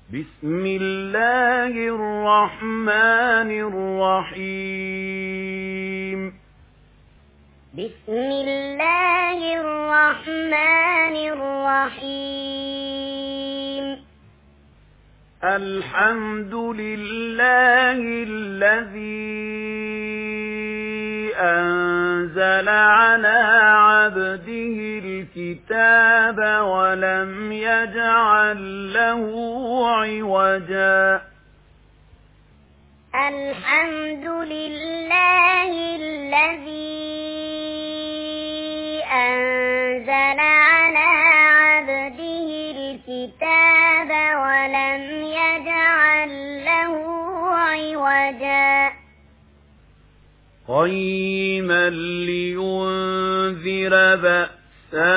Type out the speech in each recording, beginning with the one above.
بسم الله الرحمن الرحيم بسم الله الرحمن الرحيم الحمد لله الذي أنزل على عبده الكتاب ولم يجعل له عوجا الحمد لله الذي أنزل على عبده الكتاب ولم يجعل له عوجا قيما لينذر بأسا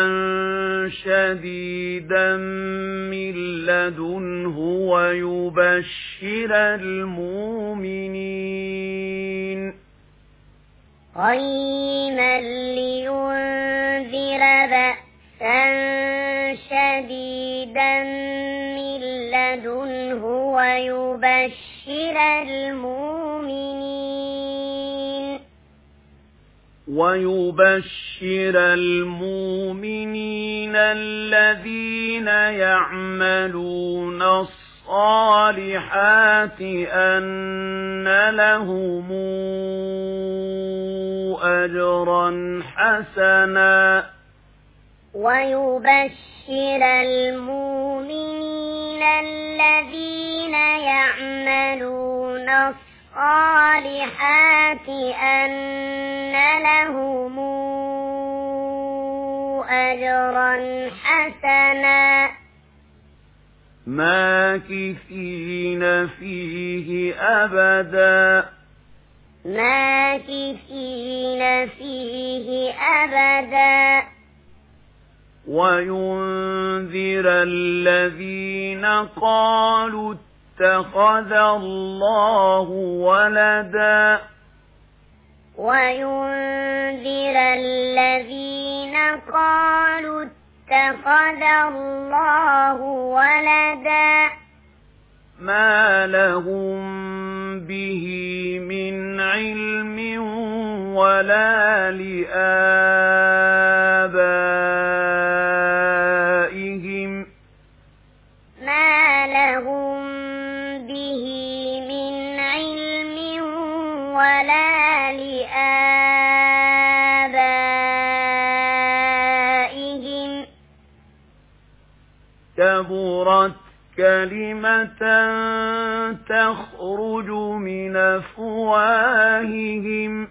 شديدا من لدنه ويبشر المؤمنين قيما لينذر بأسا شديدا من لدنه ويبشر المؤمنين الذين يعملون الصالحات أن لهم أجرا حسنا ويبشر المؤمنين الذين يعملون الصالحات أن لهم أجرا حسنا ماكثين فيه أبدا ماكثين فيه أبدا وينذر الذين قالوا اتخذ الله ولدا وينذر الذين قالوا اتخذ الله ولدا ما لهم به من علم ولا لآبائهم ما لهم به من علم ولا لآبائهم كبرت كلمة تخرج من أفواههم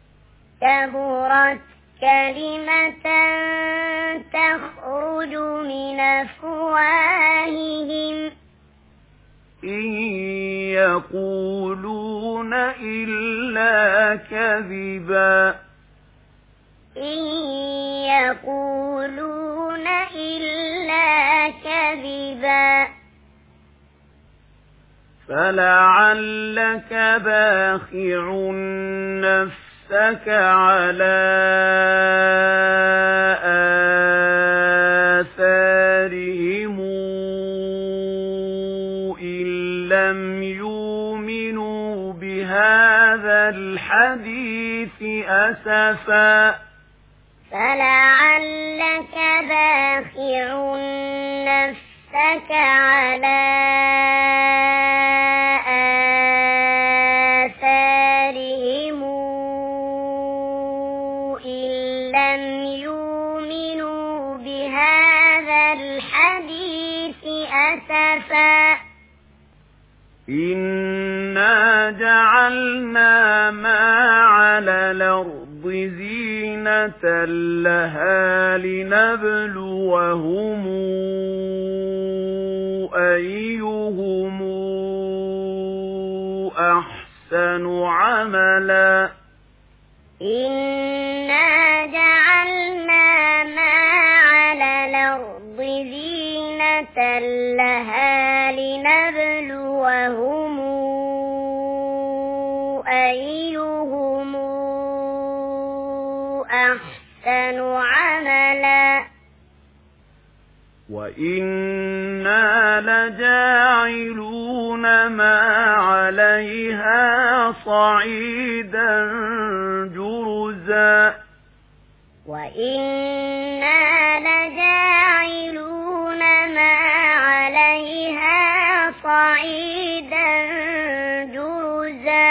كبرت كلمة تخرج من أفواههم إن يقولون إلا كذبا إن يقولون إلا كذبا فلعلك باخع نفسك على آثارهم إن لم يؤمنوا بهذا الحديث أسفا فلعلك باخع نفسك على آثارهم إن لم يؤمنوا بهذا الحديث أسفا إنا جعلنا ما على الأرض زينة لها لنبلوهم أيهم أحسن عملا إنا جعلنا ما على الأرض زينة لها لنبلوهم أيهم أحسن عملا وَإِنَّا لَجَاعِلُونَ مَا عَلَيْهَا صَعِيدًا جُرُزًا وَإِنَّا لَجَاعِلُونَ مَا عَلَيْهَا صَعِيدًا جُرُزًا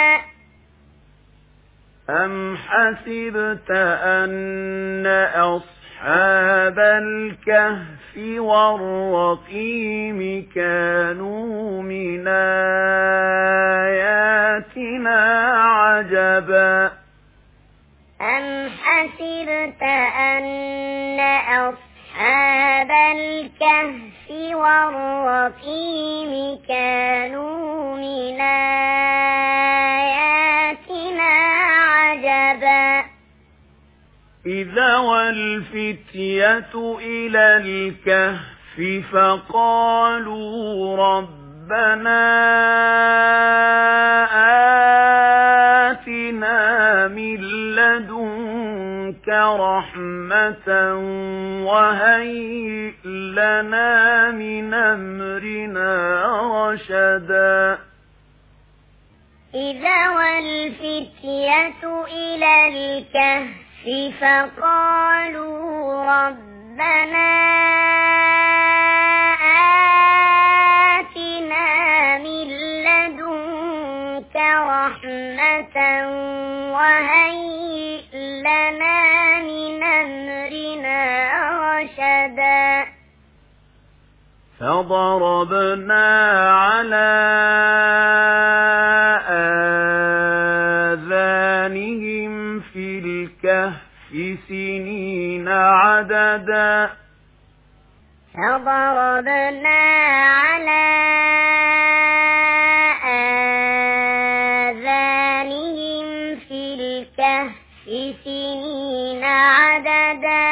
أَمْ حَسِبْتَ أَنَّ أَصْحَابَ الْكَهْفِ وَالرَّقِيمِ كَانُوا مِنْ آيَاتِنَا عَجَبًا أَمْ حَسِبْتَ أَنَّ أَصْحَابَ الْكَهْفِ وَالرَّقِيمِ كَانُوا مِنْ آيَاتِنَا عَجَبًا إِذَا وَالْفِتْيَةُ إِلَى الْكَهْفِ فَقَالُوا رَبَّنَا آتِنَا مِن لَّدُنكَ رَحْمَةً وَهَيِّئْ لَنَا مِنْ أَمْرِنَا رَشَدًا إِذَا وَالْفِتْيَةُ إِلَى الْكَهْفِ فَقَالُوا رَبَّنَا آتِنَا مِن لَّدُنكَ رَحْمَةً وَهَيِّئْ لَنَا مِنْ أَمْرِنَا رَشَدًا فَضَرَبْنَا عَلَى آذَانِهِمْ فِي الْكَهْفِ سِنِينَ عَدَدًا فَضَرَبْنَا عَلَى آذَانِهِمْ فِي الْكَهْفِ سِنِينَ عَدَدًا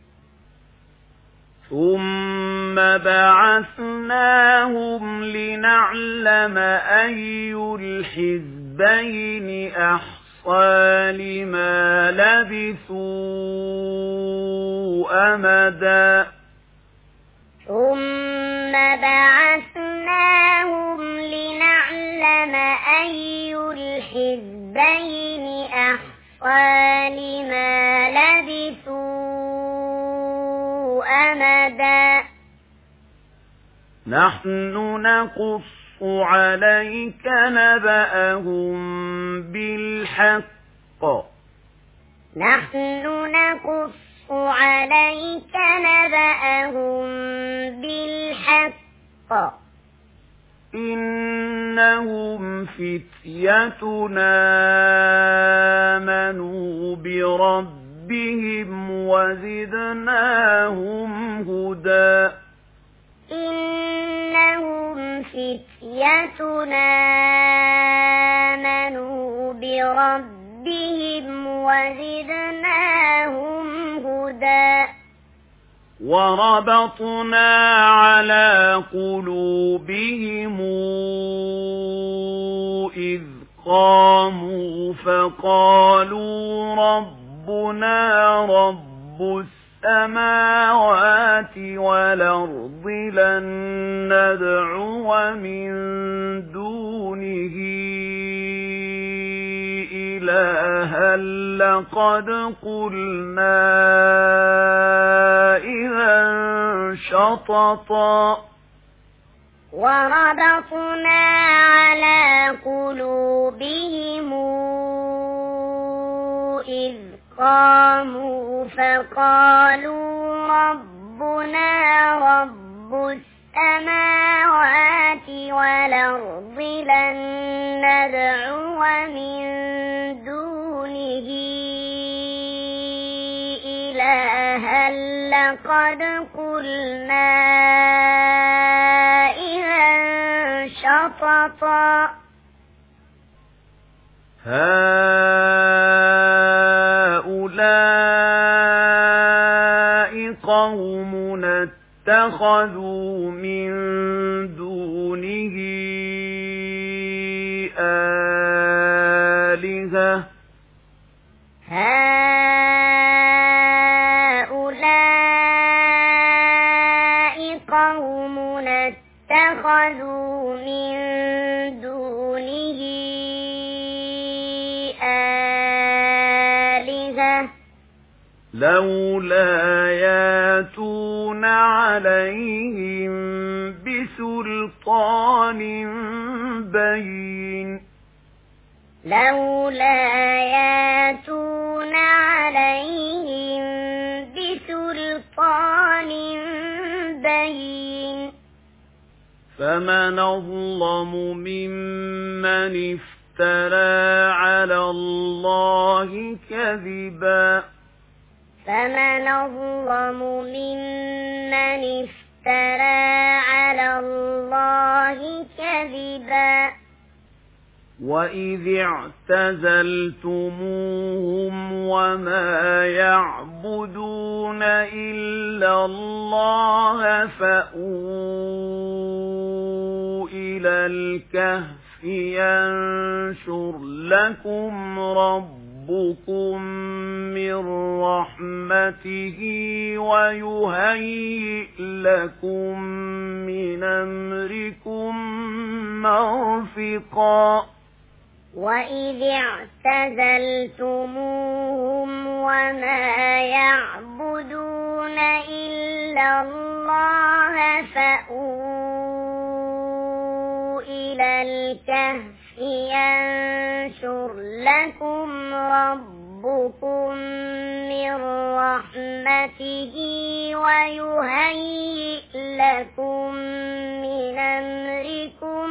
ثُمَّ بَعَثْنَاهُمْ لِنَعْلَمَ أَيُّ الْحِزْبَيْنِ أَحْصَىٰ لِمَا لَبِثُوا أَمَدًا ثُمَّ بَعَثْنَاهُمْ لِنَعْلَمَ أَيُّ الْحِزْبَيْنِ أَحْصَىٰ لِمَا لَبِثُوا أَمَدًا نَحْنُ نَقُصُّ عَلَيْكَ نَبَأَهُم بِالْحَقِّ نَحْنُ نَقُصُّ عَلَيْكَ نَبَأَهُم بِالْحَقِّ إِنَّهُمْ فِتْيَةٌ آمَنُوا بِرَبِّهِمْ وَزِدْنَاهُمْ هُدًى إِنَّهُمْ فِتْيَةٌ آمَنُوا بِرَبِّهِمْ وَزِدْنَاهُمْ هُدًى وَرَبَطْنَا عَلَى قُلُوبِهِمْ إِذْ قَامُوا فَقَالُوا رَبُّنَا رَبُّ السَّمَاوَاتِ وَالْأَرْضِ لَن نَّدْعُوَ مِن دُونِهِ إِلَٰهًا لَّقَدْ قُلْنَا إِذًا شَطَطًا وَرَبَطْنَا عَلَى قُلُوبِهِمْ إِذْ قَامُوا فَقَالُوا رَبُّنَا رَبُّ السَّمَاوَاتِ وَالْأَرْضِ لَن نَّدْعُوَ مِن دُونِهِ إِلَٰهًا لَّقَدْ قُلْنَا إِذًا شَطَطًا هَٰؤُلَاءِ قَوْمُنَا اتَّخَذُوا مِن دُونِهِ آلِهَةً هَٰؤُلَاءِ اتخذوا من دونه آلهة لولا ياتون عليهم بسلطان بين لولا ياتون عليهم بسلطان بين فمن أظلم ممن افترى على الله كذبا فمن أظلم ممن افترى على الله كذبا وإذ اعتزلتموهم وما يعبدون إلا الله فأووا إلى الكهف ينشر لكم ربكم من رحمته ويهيئ لكم من أمركم مرفقا وإذ اعتزلتموهم وما يعبدون إلا الله فأووا إلى الكهف ينشر لكم ربكم من رحمته ويهيئ لكم من أمركم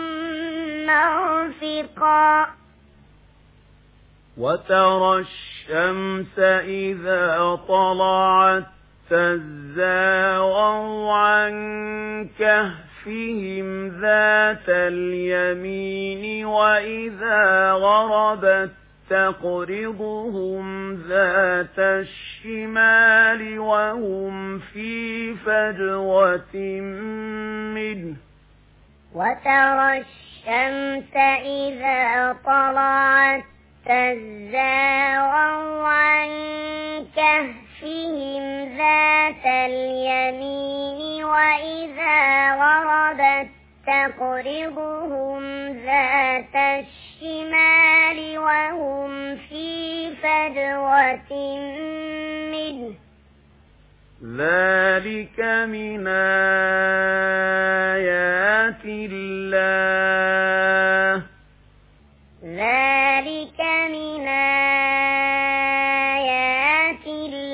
مرفقا وترى الشمس إذا طلعت تزاور عن كهفهم ذات اليمين وإذا غربت تقرضهم ذات الشمال وهم في فجوة منه وترى الشمس إذا طلعت تزاور عن كهفهم ذات اليمين وإذا غربت تقرضهم ذات الشمال وهم في فجوة منه ذلك من آيات الله ذلك من آيات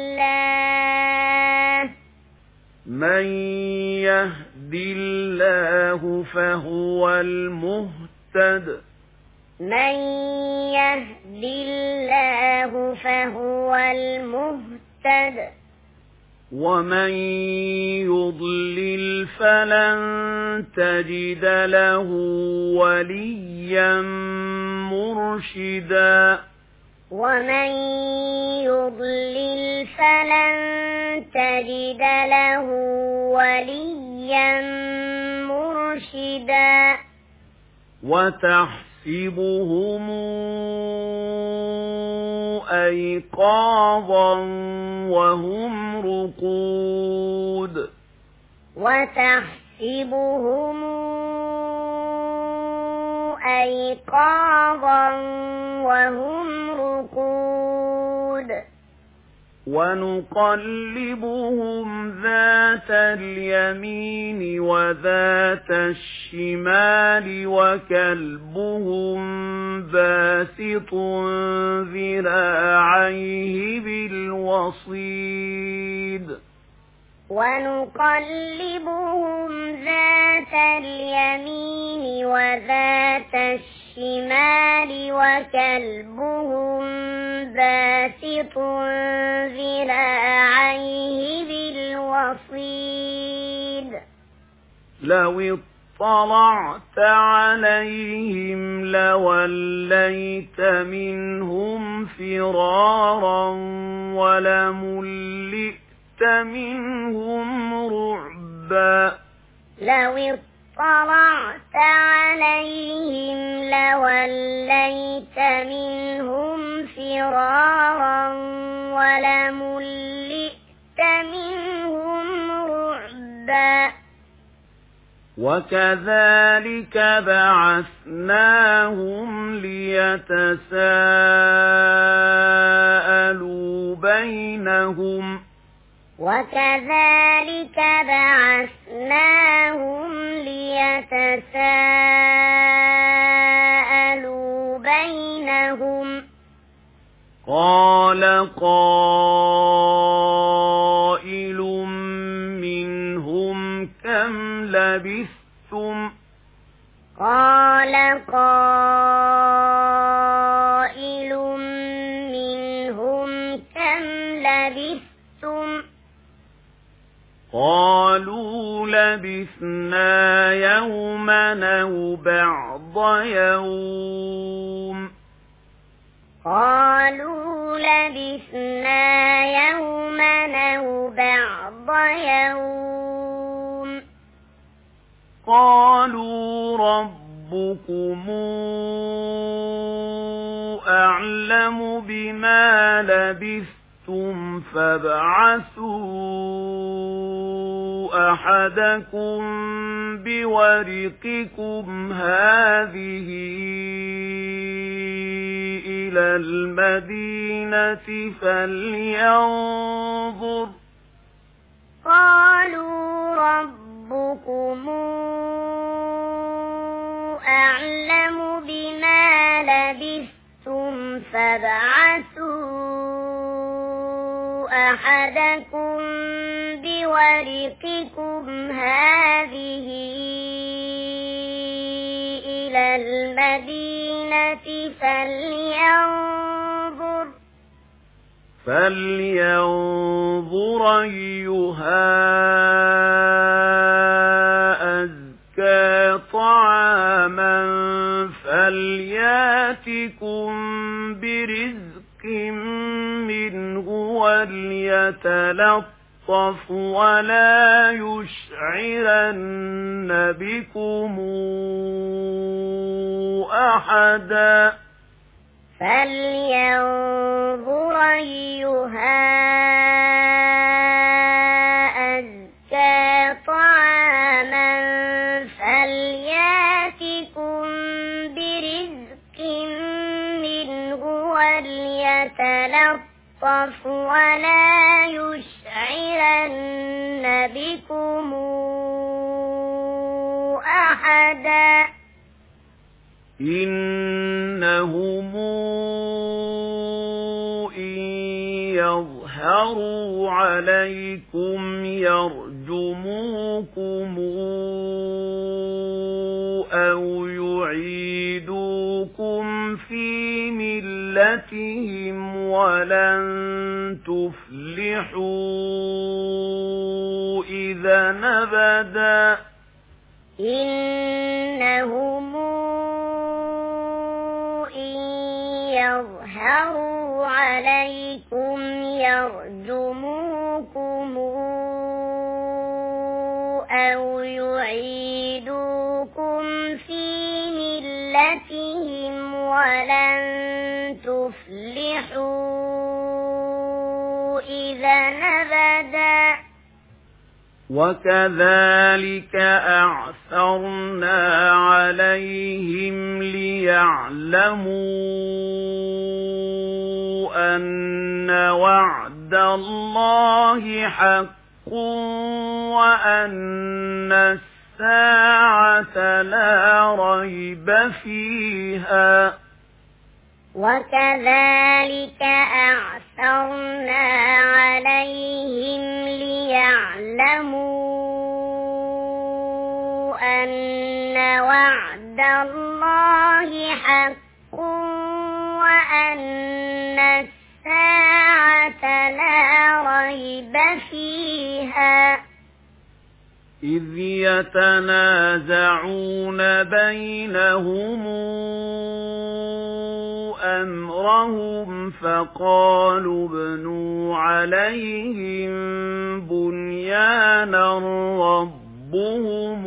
الله من يهد الله فهو المهتد من يهد الله فهو المهتد ومن يضلل فلن تجد له وليا مرشدا ومن يضلل فلن تجد له وليا مرشدا وتحسبهم أيقاظا وهم رقود وتحسبهم أيقاظا وهم رقود ونقلبهم ذات اليمين وذات الشمال وكلبهم باسط ذراعيه بالوصيد ونقلبهم ذات اليمين وذات الشمال وكلبهم باسط ذراعيه بالوصيد لو اطلعت عليهم لوليت منهم فرارا ولملئت منهم رعبا لو اطلعت عليهم لوليت منهم فرارا ولملئت منهم رعبا وكذلك بعثناهم ليتساءلوا بينهم وكذلك بعثناهم ليتساءلوا بينهم قال قائل منهم كم لبثتم قال قائل منهم كم لبثتم قالوا لبثنا يوما أو بعض يوم قالوا لبثنا يوما أو بعض يوم قالوا ربكم أعلم بما لبثتم فابعثوا أحدكم بورقكم هذه إلى المدينة فلينظر قالوا ربكم أعلم بما لبثتم فابعثوا أحدكم بورقكم هذه إلى المدينة فلينظر أيها أزكى طعاما فلياتكم برزق منه وليتلطف ولا يشعرن بكم أحدا فلينظر أيها أزكى طعاما فلياتكم برزق منه وليتلطف ولا يشعرن بكم أحدا إنهم إن يظهروا عليكم يرجموكم أو يعيدوكم في ملتهم ولن تفلحوا إذا أبدا إنهم يظهروا عليكم يرجموكم أو يعيدوكم في ملتهم ولن تفلحوا إذا أبدا وكذلك أعثرنا عليهم ليعلموا أن وعد الله حق وأن الساعة لا ريب فيها وكذلك أعثرنا عليهم ليعلموا أن وعد الله حق وأن الساعة لا ريب فيها إذ يتنازعون بينهم أمرهم فقالوا ابنوا عليهم بنيانا ربهم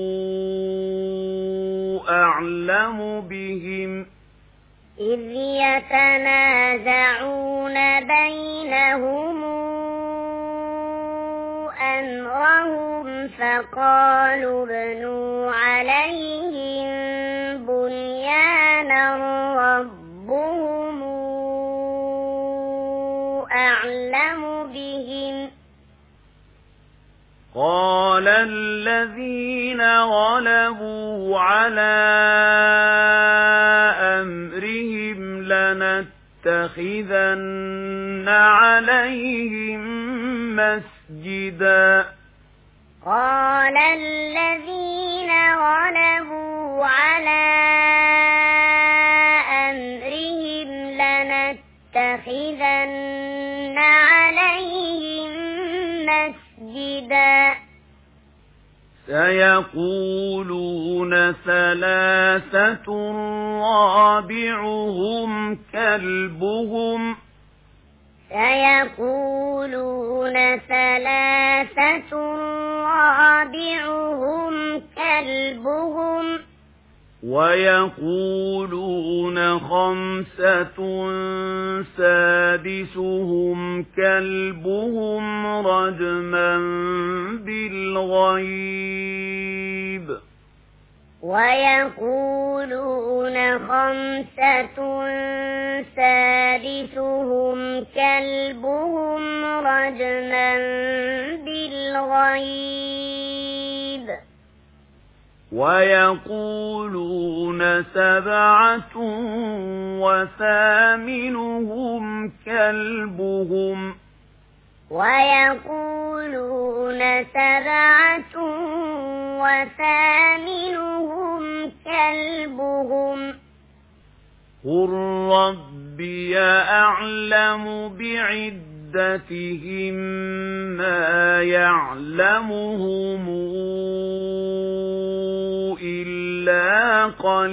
أعلم بهم إذ يتنازعون بينهم أمرهم فقالوا ابنوا عليهم بنيانا ربهم أعلم بهم قال الذين غلبوا على أمرهم لنتخذن عليهم مسجدا قال الذين غلبوا على أمرهم لنتخذن عليهم مسجدا سيقولون ثلاثة رابعهم كلبهم سيقولون ثلاثة رابعهم كلبهم ويقولون خمسة سادسهم كلبهم رجما بالغيب ويقولون خمسة سادسهم كلبهم رجما بالغيب ويقولون سبعة وثامنهم كلبهم ويقولون سبعة وثامنهم كلبهم قل ربي أعلم بعدتهم ما يعلمهم إلا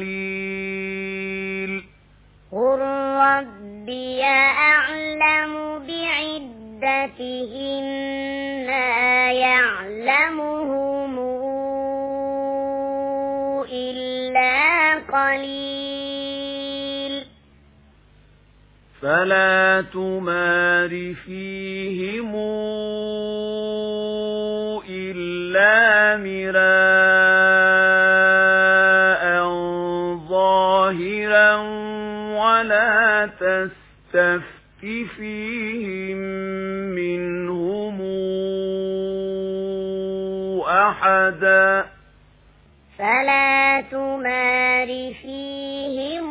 قليل قل ربي أعلم بعدتهم ما يعلمهم إلا قليل فلا تمار فيهم إلا مراء ظاهرا ولا تستفت فيهم منهم أحدا فلا تمار فيهم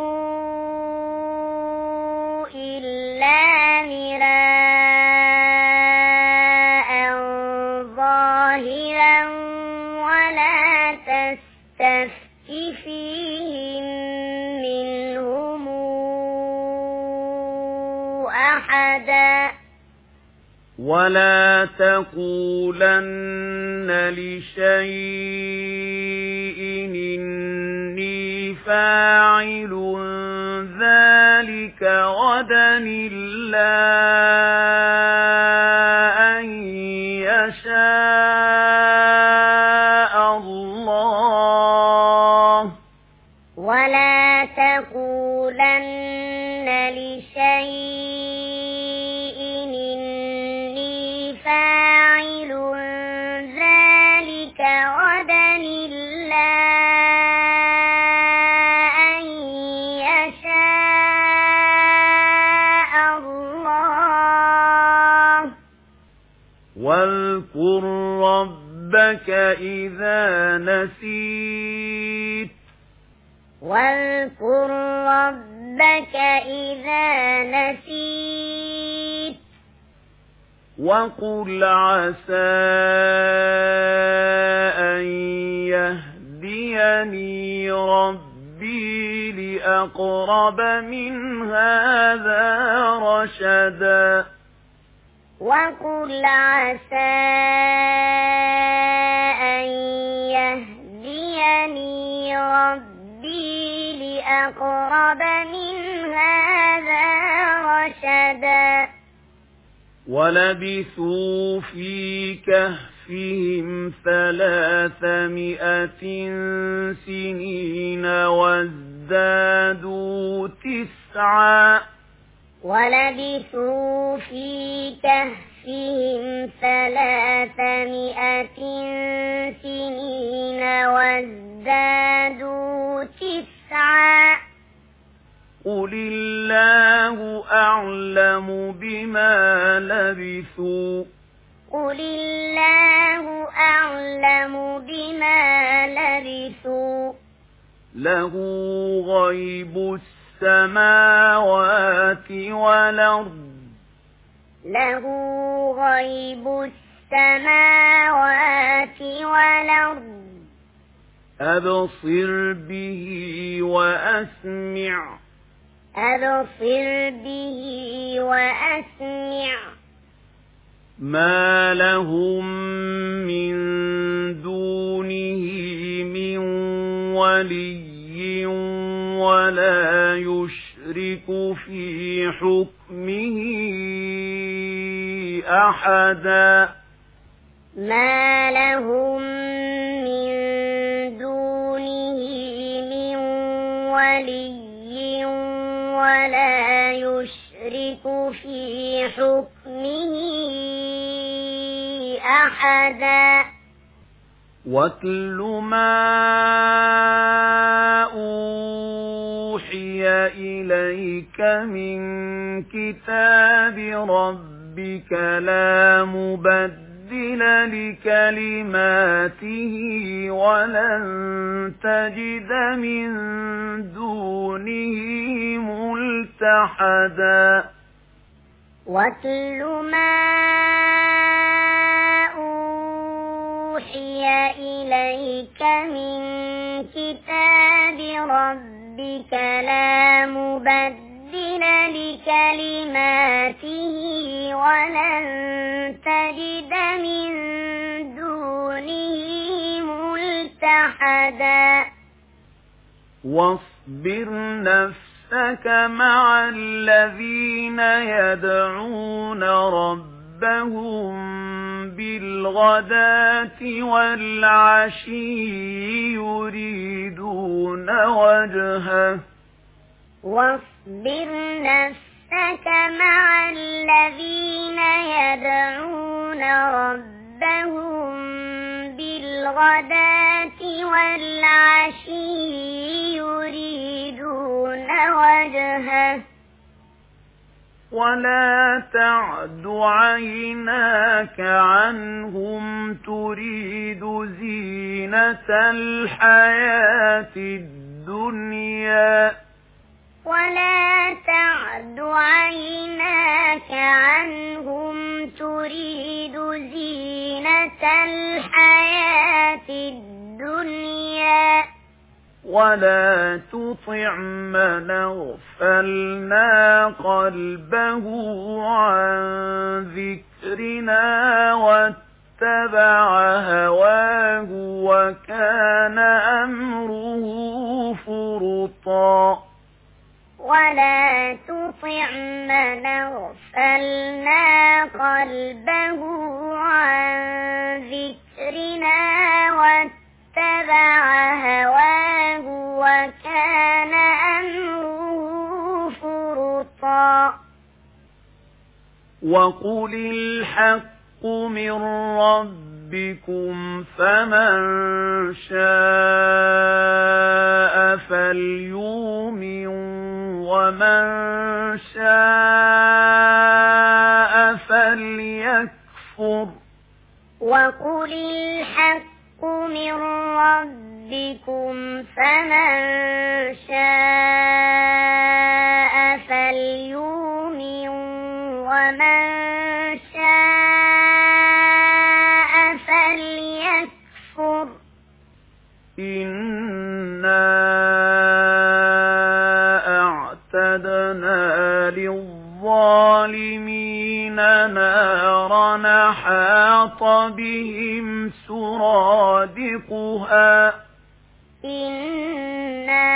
إلا مراء ظاهرا ولا تستفت فيهم منهم أحدا ولا تقولن لشيء إني فاعل ذلك غدا إلا أن يشاء الله ولا تقولن لشيء إني فاعل ذلك غدا إلا أن يشاء الله واذكر ربك إذا نسيت واذكر ربك إذا نسيت وقل عسى أن يهديني ربي لأقرب من هذا رشدا وقل عسى أن يهديني ربي لأقرب من هذا رشدا ولبثوا في كهفهم 300 سنين وازدادوا 9 ولبثوا في كهفهم كهفهم 300 سنين وازدادوا 9. قل الله أعلم بما لبثوا قل الله أعلم بما لبثوا له غيب السماوات والأرض له غيب السماوات والأرض أبصر به وأسمع أبصر به وأسمع ما لهم من دونه من ولي ولا يشرك في حكمه أحدا ما لهم من دونه من ولي ولا يشرك في حكمه أحدا واتل ما أوحي إليك من كتاب ربك لا مبدل لكلماته ولن تجد من دونه ملتحدا واتل ما أوحي إليك من كتاب ربك لا مبدل لكلماته ولن تجد من دونه ملتحدا واصبر نفسك مع الذين يدعون ربهم بالغداة والعشي يريدون وجهه واصبر نفسك مع الذين يدعون ربهم بالغداة والعشي يريدون وجهه ولا تعد عيناك عنهم تريد زينة الحياة الدنيا ولا تعد عيناك عنهم تريد زينة الحياة الدنيا ولا تطع من أغفلنا قلبه عن ذكرنا واتبع هواه وكان أمره فرطا ولا تطع من أغفلنا قلبه عن ذكرنا واتبع هواه وكان أمره فرطا وقل الحق من ربكم فمن شاء فليؤمن ومن شاء فليكفر وقل الحق من ربكم فمن شاء فليؤمن ومن شاء فليكفر إنا أعتدنا للظالمين نارا أحاط بهم سرادقها إنا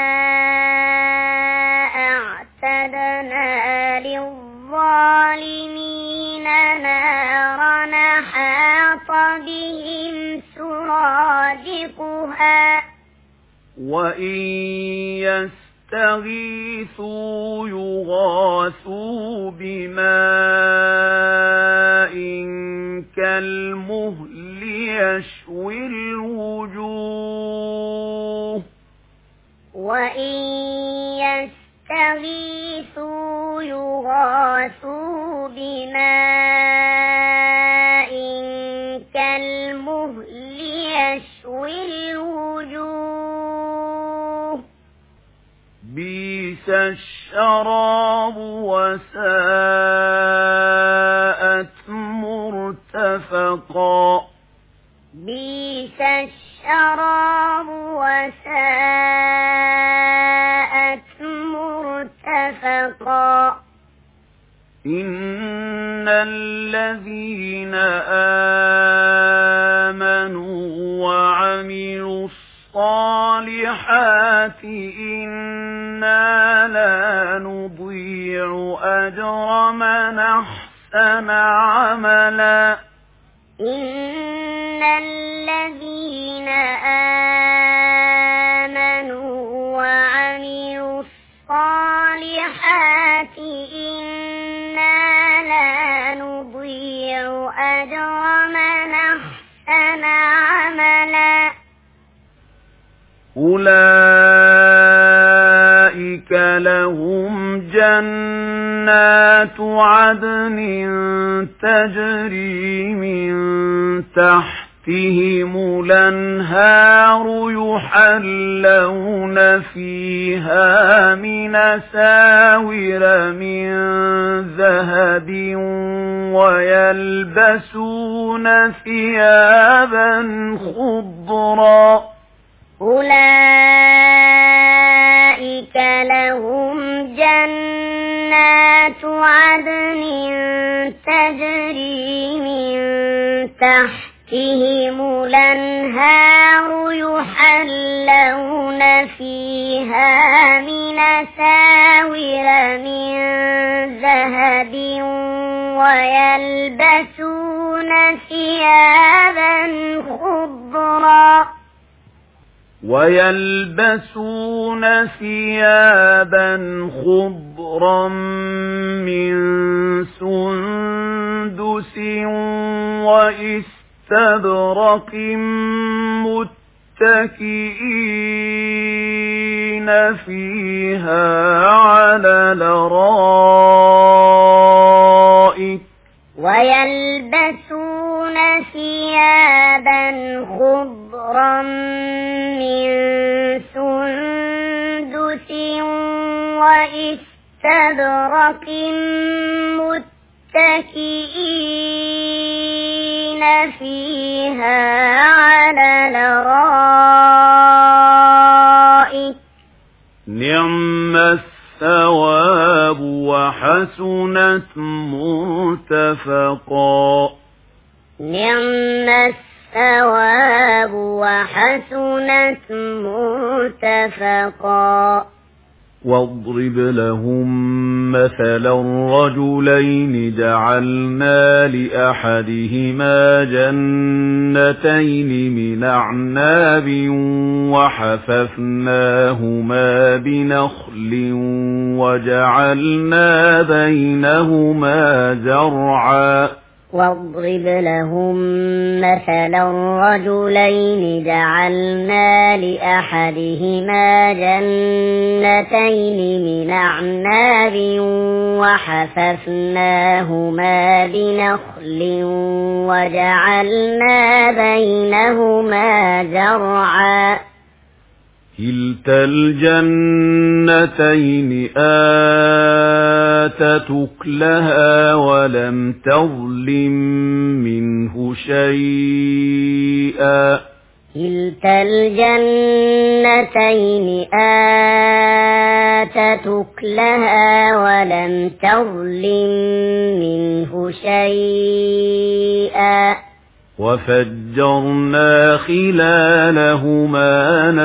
أعتدنا للظالمين نارا أحاط بهم سرادقها وإن يستغيثوا يغاثوا بماء كالمهل يشوي الوجوه وإن يستغيثوا يغاثوا بماء كالمهل يشوي الوجوه بئس الشراب وساءت مرتفقا بئس الشراب وساءت مرتفقا إن الذين آمنوا وعملوا الصالحات إنا لا نضيع أجر من أحسن عملا إن الذين آمنوا وعملوا الصالحات إنا لا نضيع أجر من أحسن عملا أولئك لهم جنات عدن تجري من تحتهم الأنهار يحلون فيها من أساور من ذهب ويلبسون ثيابا خضرا أولئك لهم جنات عدن تجري من تحتهم الأنهار يحلون فيها من أساور من ذهب ويلبسون ثيابا خضرا من سندس وإستبرق متكئين فيها على الأرائك ويلبسون ثيابا خضرا من سندس وإستبرق متكئين فيها على الأرائك نعم الثواب وحسنت مرتفقا نعم الثواب وحسنت مرتفقا واضرب لهم مثلا رجلين جعلنا لأحدهما جنتين من أعناب وحففناهما بنخل وجعلنا بينهما زرعا واضرب لهم مثلا رجلين جعلنا لأحدهما جنتين من أعناب وحففناهما بنخل وجعلنا بينهما زرعا كلتا الجنتين آتت أكلها ولم تظلم منه شيئا كلتا الجنتين آتت أكلها ولم تظلم منه شيئا وفجرنا خلالهما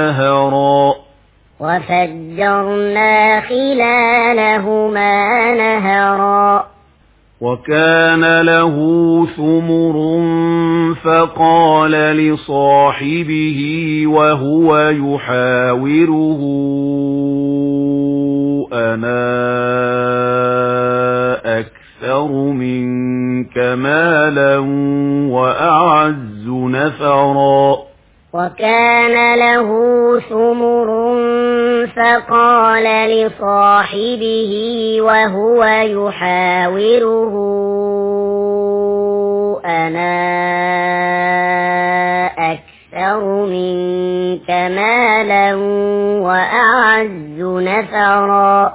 نهرا وكان له ثمر فقال لصاحبه وهو يحاوره أنا أكثر منك مالا وأعز نفرا وكان له ثمر فقال لصاحبه وهو يحاوره أنا أكثر منك مالا وأعز نفرا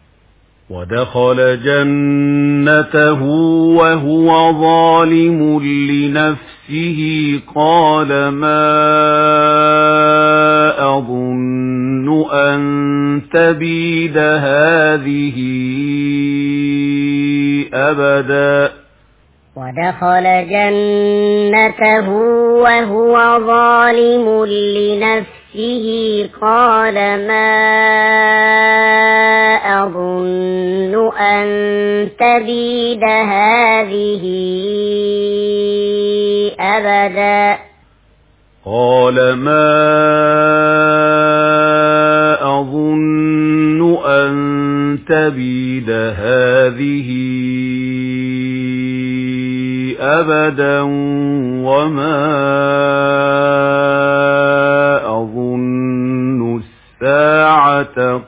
ودخل جنته وهو ظالم لنفسه قال ما أظن أن تبيد هذه أبدا ودخل جنته وهو ظالم لنفسه قال ما أظن أن تبيد هذه أبدا قال ما أظن أن تبيد هذه أبدا وما أظن الساعة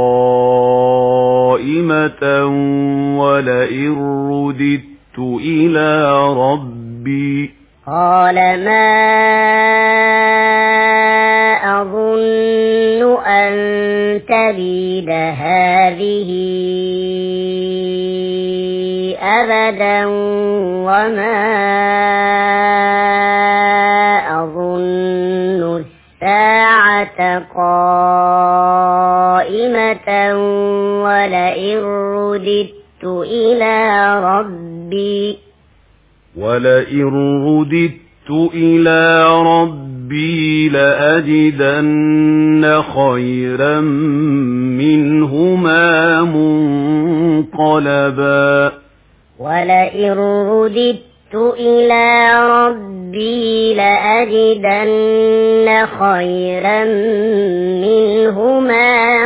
قائمة ولئن رددت إلى ربي قال ما أظن أن تبيد هذه أبدا وما أظن الساعة قائمة ولئن رددت إلى ربي لأجدن خيرا منهما منقلبا ولئن رددت إلى ربي لأجدن خيرا منهما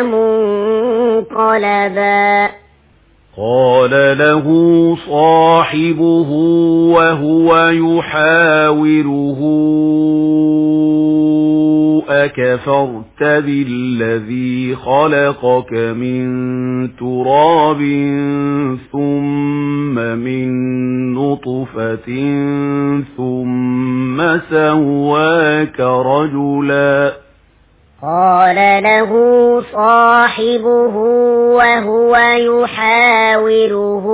منقلبا قال له صاحبه وهو يحاوره أكفرت بالذي خلقك من تراب ثم من نطفة ثم سواك رجلا قال له صاحبه وهو يحاوره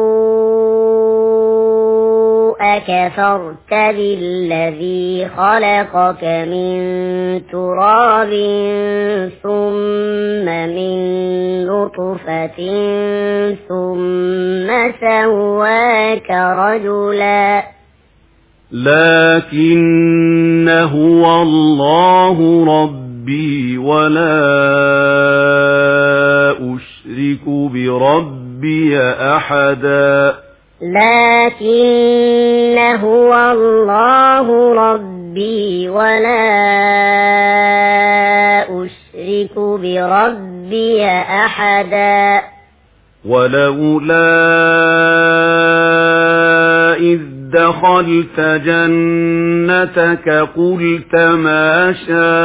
أكفرت بالذي خلقك من تراب ثم من نطفة ثم سواك رجلا لكن هو الله ربي ولا أشرك بربي أحدا لكن هو الله ربي ولا أشرك بربي أحدا ولولا إذ دخلت جنتك قلت ما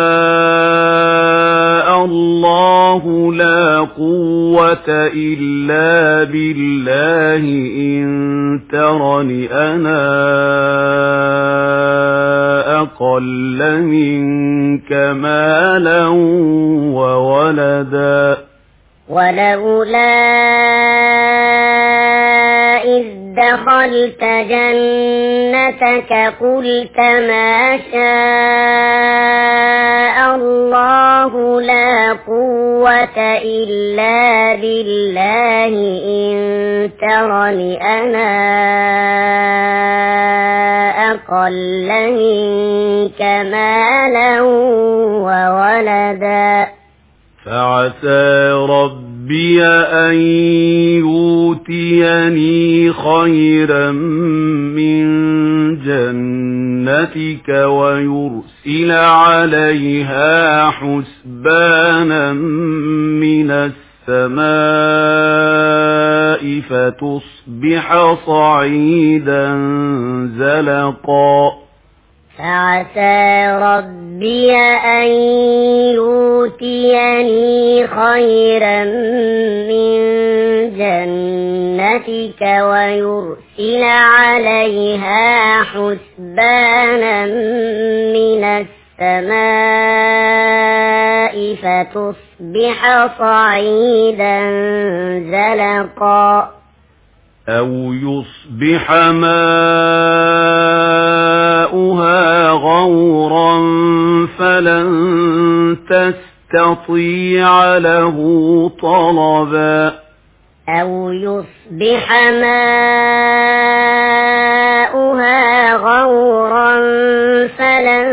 شاء الله لا قوة إلا بالله إن ترني أنا أقل منك مالا وولدا ولولا إذ دخلت جنتك قلت ما شاء الله لا قوة إلا بالله إن ترني أنا أقل منك مالا وولدا فعسى ربي أن يؤتيني خيرا من جنتك ويرسل عليها حسبانا من السماء فتصبح صعيدا زلقا فعسى ربي أن يؤتيني خيرا من جنتك ويرسل عليها حسبانا من السماء فتصبح صعيدا زلقا أو يصبح ماؤها غورا فلن تستطيع له طلبا أو يصبح ماؤها غورا فلن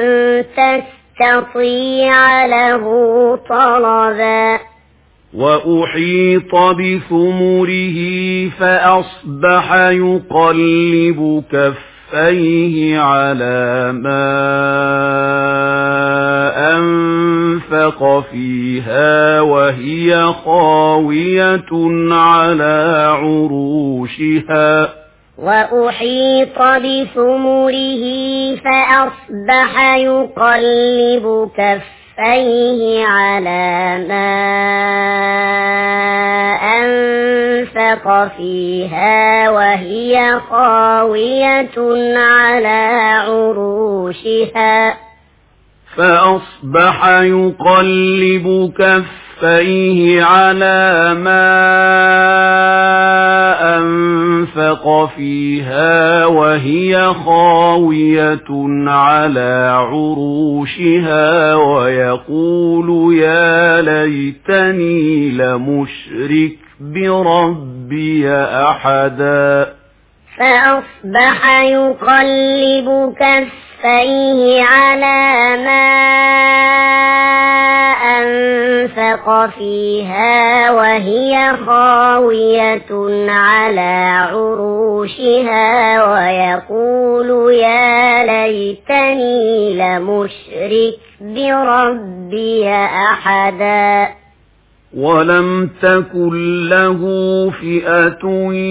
تستطيع له طلبا وأحيط بثمره فأصبح يقلب كفيه على ما أنفق فيها وهي خاوية على عروشها وأحيط بثمره فأصبح يقلب كفيه على ما أنفق فيها وهي خاوية على عروشها فأصبح يقلب كفيه على ما أنفق فيها وهي خاوية على عروشها ويقول يا ليتني لمشرك بربي أحدا فأصبح يقلب كفيه على ما أنفق فيها وهي خاوية على عروشها ويقول يا ليتني لمشرك بربي أحدا ولم تكن له فئة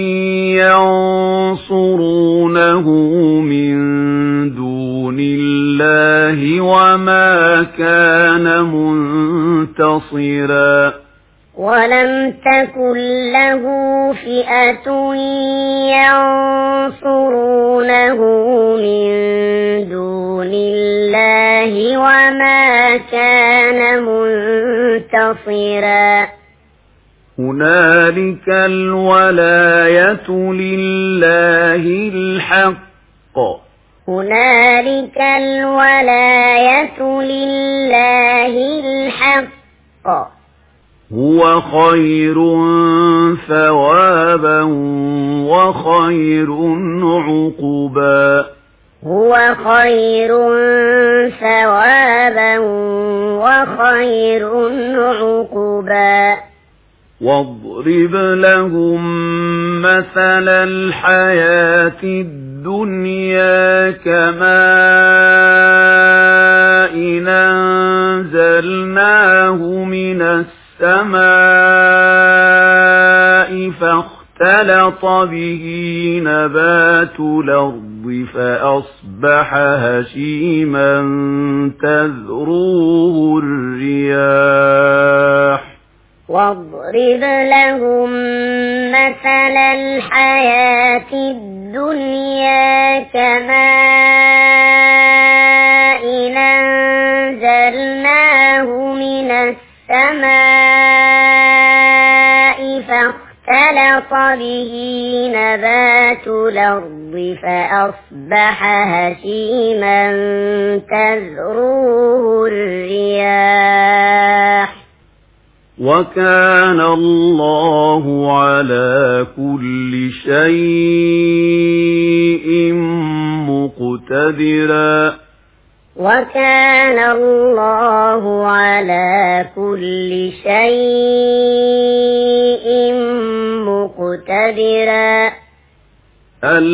ينصرونه من دون الله وما كان منتصرا ولم تكن له فئة ينصرونه من دون الله وما كان منتصرا هنالك الولاية لله الحق هنالك الولاية لله الحق هو خير ثوابا وخير عقبا هو خير ثوابا وخير عقبا واضرب لهم مثل الحياة الدنيا كماء أنزلناه من السماء فاختلط به نبات الأرض فأصبح هشيما تذروه الرياح واضرب لهم مثل الحياة الدنيا كماء أنزلناه من السماء فاختلط به نبات الأرض فأصبح هشيما تذروه الرياح وكان الله على كل شيء مقتدرا وكان الله على كل شيء مقتدرا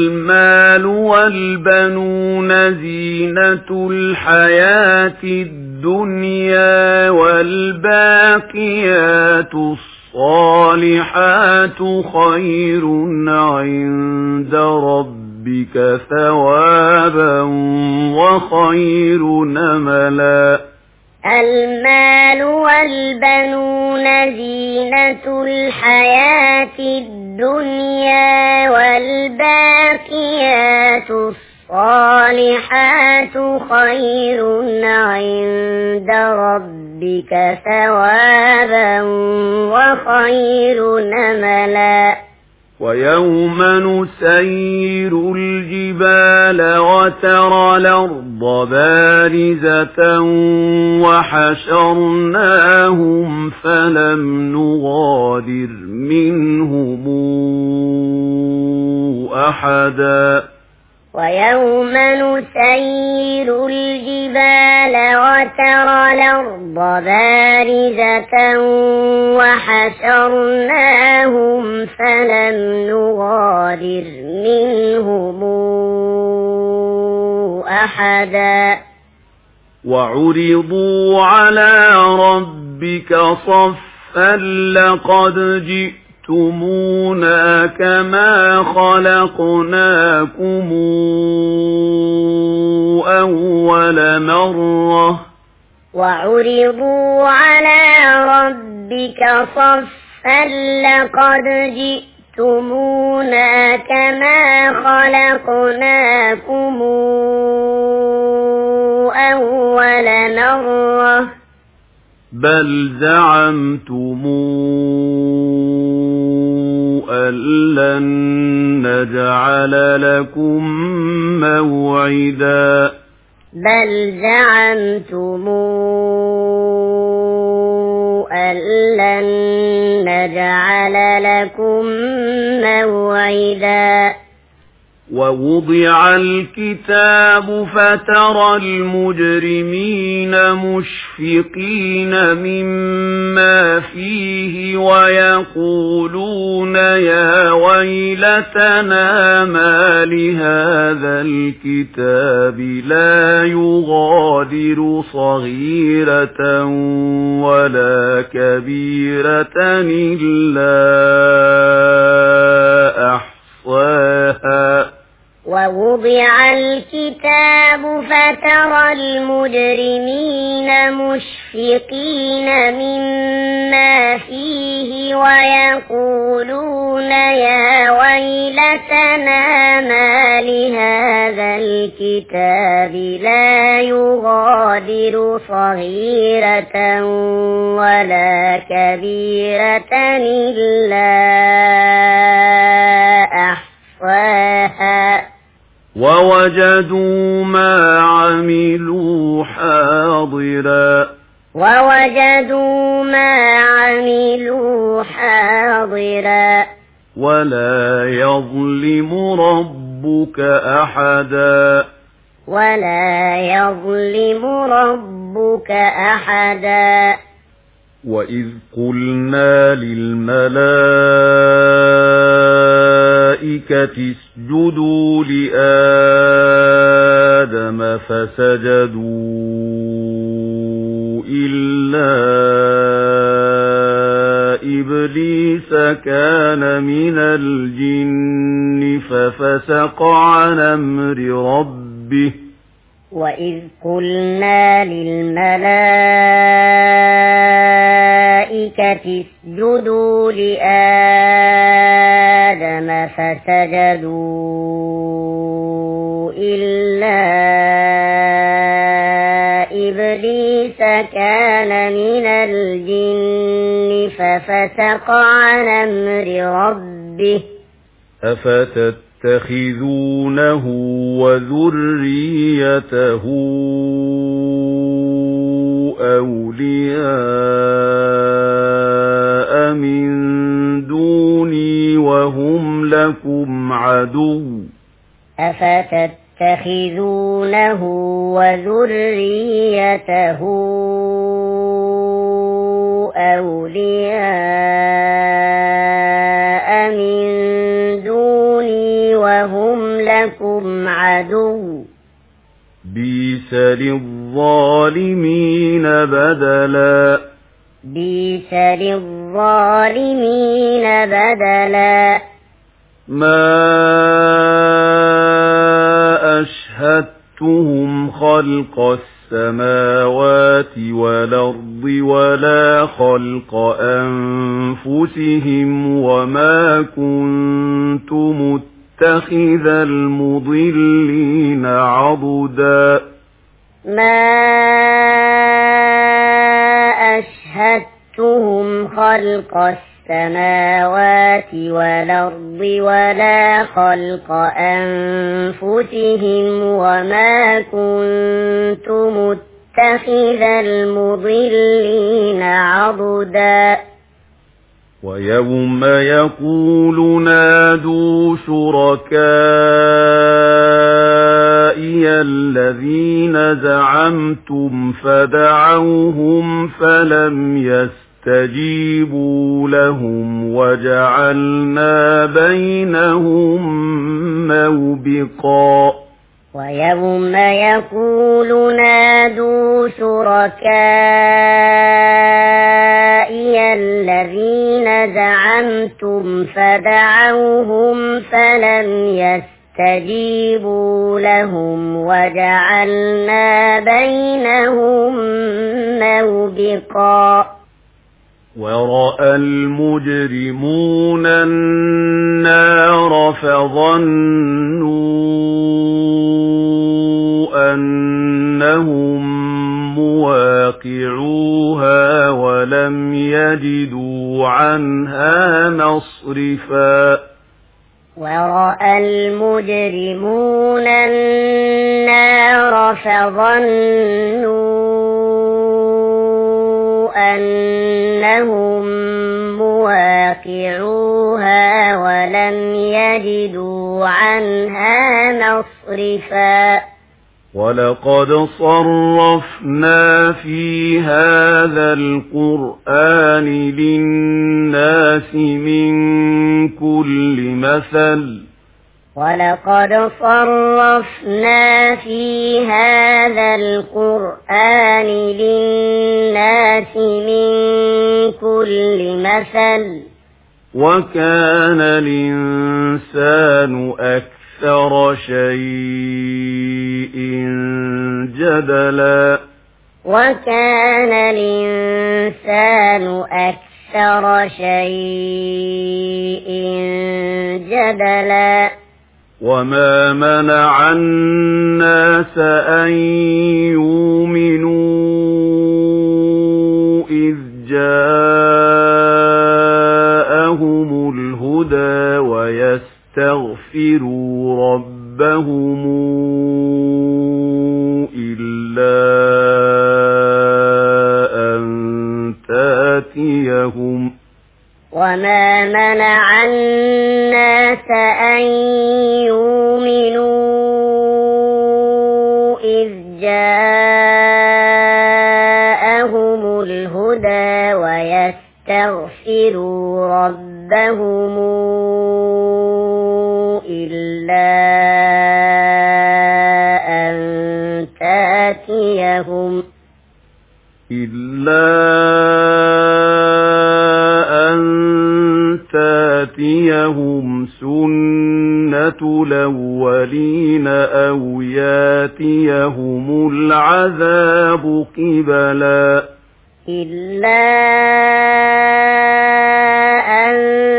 المال والبنون زينة الحياة الدنيا الدنيا والباقيات الصالحات خير عند ربك ثوابا وخير نملا المال والبنون زينة الحياة الدنيا والباقيات الصالحات خير عند ربك ثوابا وخير نملا ويوم نسير الجبال وترى الأرض بارزة وحشرناهم فلم نغادر منهم أحدا ويوم نسير الجبال وترى الأرض بارزة وحشرناهم فلم نغادر منهم أحدا وعرضوا على ربك صفا لقد جئتمونا كما خلقناكم أول مرة وعرضوا على ربك صفا لقد جئتمونا كما خلقناكم أول مرة بل زعمتم أن لن نجعل لكم موعدا بل زعمتم أن لن نجعل لكم موعدا ووضع الكتاب فترى المجرمين مشفقين مما فيه ويقولون يا ويلتنا ما لهذا الكتاب لا يغادر صغيرة ولا كبيرة إلا أحصاها ووضع الكتاب فترى المجرمين مشفقين مما فيه ويقولون يا ويلتنا ما لهذا الكتاب لا يغادر صغيرة ولا كبيرة إلا أحصاها ووجدوا ما عملوا حاضرا ولا يظلم ربك أحدا وإذ قلنا للملائكة اسجدوا لآدم فسجدوا إلا إبليس كان من الجن ففسق عن أمر ربه وإذ قلنا للملائكة اسجدوا لآدم فسجدوا إلا إبليس كان من الجن ففسق عن أمر ربه أفتتخذونه وذريته أولياء من دوني وهم لكم عدو أفتتخذونه وذريته أولياء من دوني وهم لكم عدو بئس للظالمين بدلا بئس للظالمين بدلا ما أشهدتهم خلق السماوات والأرض ولا خلق أنفسهم وما كنت متخذ المضلين عضدا ما أشهدتهم خلق السماوات والأرض ولا خلق أنفسهم وما كنت متخذ المضلين عضدا ويوم يقول نادوا شركائي الذين زعمتم فدعوهم فلم يستجيبوا لهم وجعلنا بينهم موبقا ويوم يقول نادوا شركائي الذين زعمتم فدعوهم فلم يستجيبوا لهم وجعلنا بينهم موبقا ورأى المجرمون النار فظنوا أنهم مواقعوها ولم يجدوا عنها مصرفا ورأى المجرمون النار فظنوا أنهم مواقعوها ولم يجدوا عنها مصرفا ولقد صرفنا في هذا القرآن للناس من كل مثل ولقد صرفنا في هذا القرآن للناس من كل مثل وكان الإنسان أكثر شيء جدلا وكان الإنسان أكثر شيء جدلا وما منع الناس أن يؤمنوا إذ جاءهم الهدى ويستغفروا ربهم إلا أن تأتيهم وما منع الناس أن يؤمنوا إذ جاءهم الهدى ويستغفروا ربهم إلا أن تأتيهم سنة الأولين أو ياتيهم العذاب قبلا إلا أن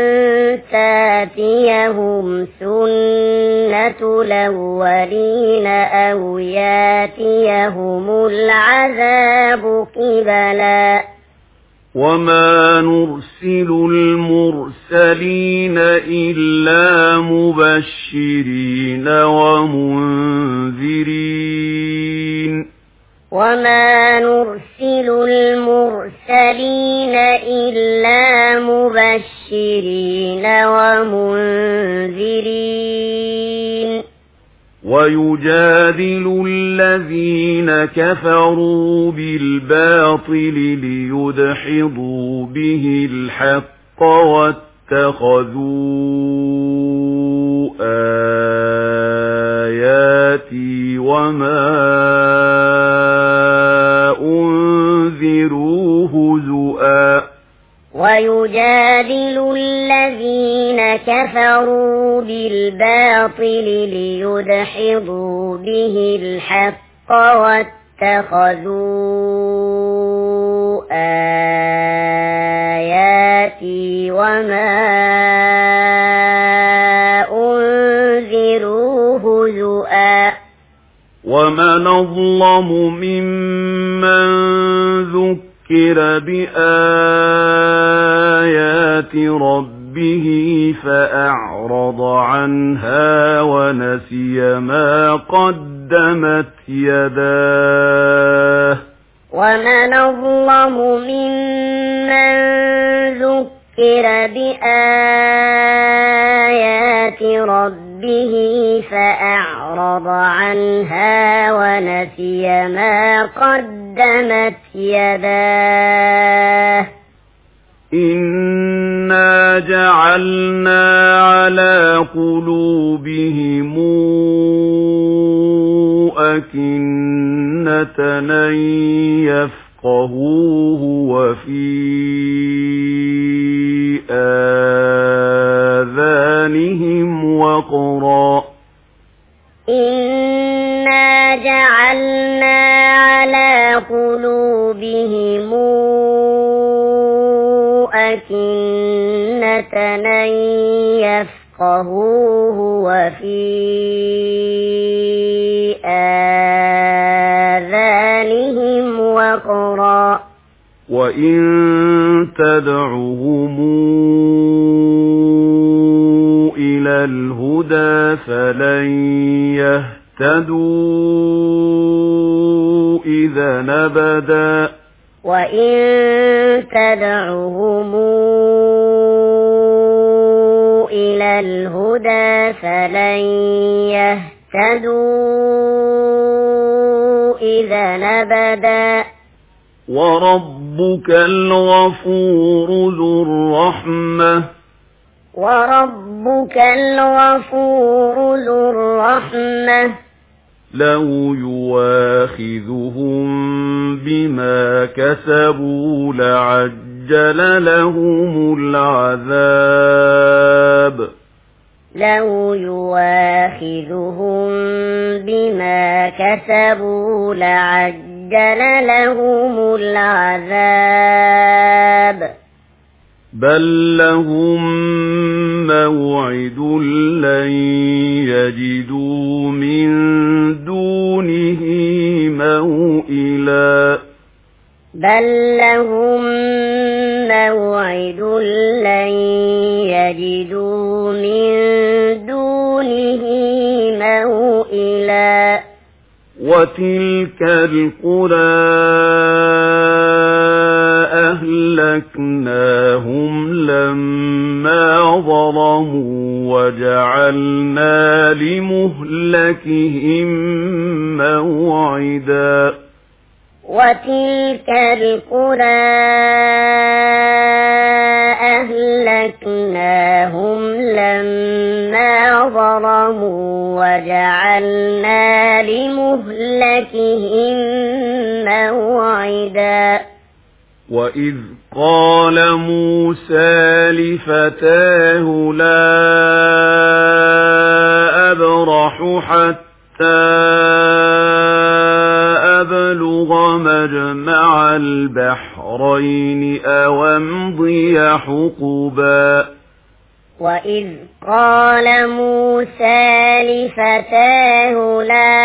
تأتيهم سنة الأولين أو ياتيهم العذاب قبلا وما نرسل المرسلين إلا مبشرين ومنذرين وما نرسل المرسلين إلا مبشرين ومنذرين ويجادل الذين كفروا بالباطل ليدحضوا به الحق واتخذوا آياتي وما أنذروا ويجادل الذين كفروا بالباطل ليدحضوا به الحق واتخذوا آياتي وما أنذروا هزؤا ومن أظلم ممن ذكر بآيات ربه فأعرض عنها ونسي ما قدمت يداه ومن أظلم ممن ذكر بآيات ربه فأعرض عنها ونسي ما قدمت يداه إنا جعلنا على قلوبهم أكنة أن يفقهوه وفي آذانهم وقرا إنا جعلنا على قلوبهم أكنة أن يفقهوه وفي آذانهم وقرا وإن تدعهم إلى الهدى فلن يهتدوا إذا أبدا وإن تدعهم إلى الهدى فلن يهتدوا إذا أبدا وربك الغفور ذو الرحمة وربك الغفور ذو الرحمة لو يواخذهم بما كسبوا لعجل لهم العذاب لو يواخذهم بما كسبوا لعجل لهم العذاب بل لهم موعد لن يجدوا من دونه موئلا بل لهم موعد لن يجدوا من دونه موئلا وتلك القرى أهلكناهم لما ظلموا وجعلنا لمهلكهم موعدا وتلك القرى أهلكناهم لما ظلموا وجعلنا لمهلكهم موعدا وإذ قال موسى لفتاه لا أبرح حتى أبلغ مجمع البحرين أو أمضي حقبا وإذ قال موسى لفتاه لا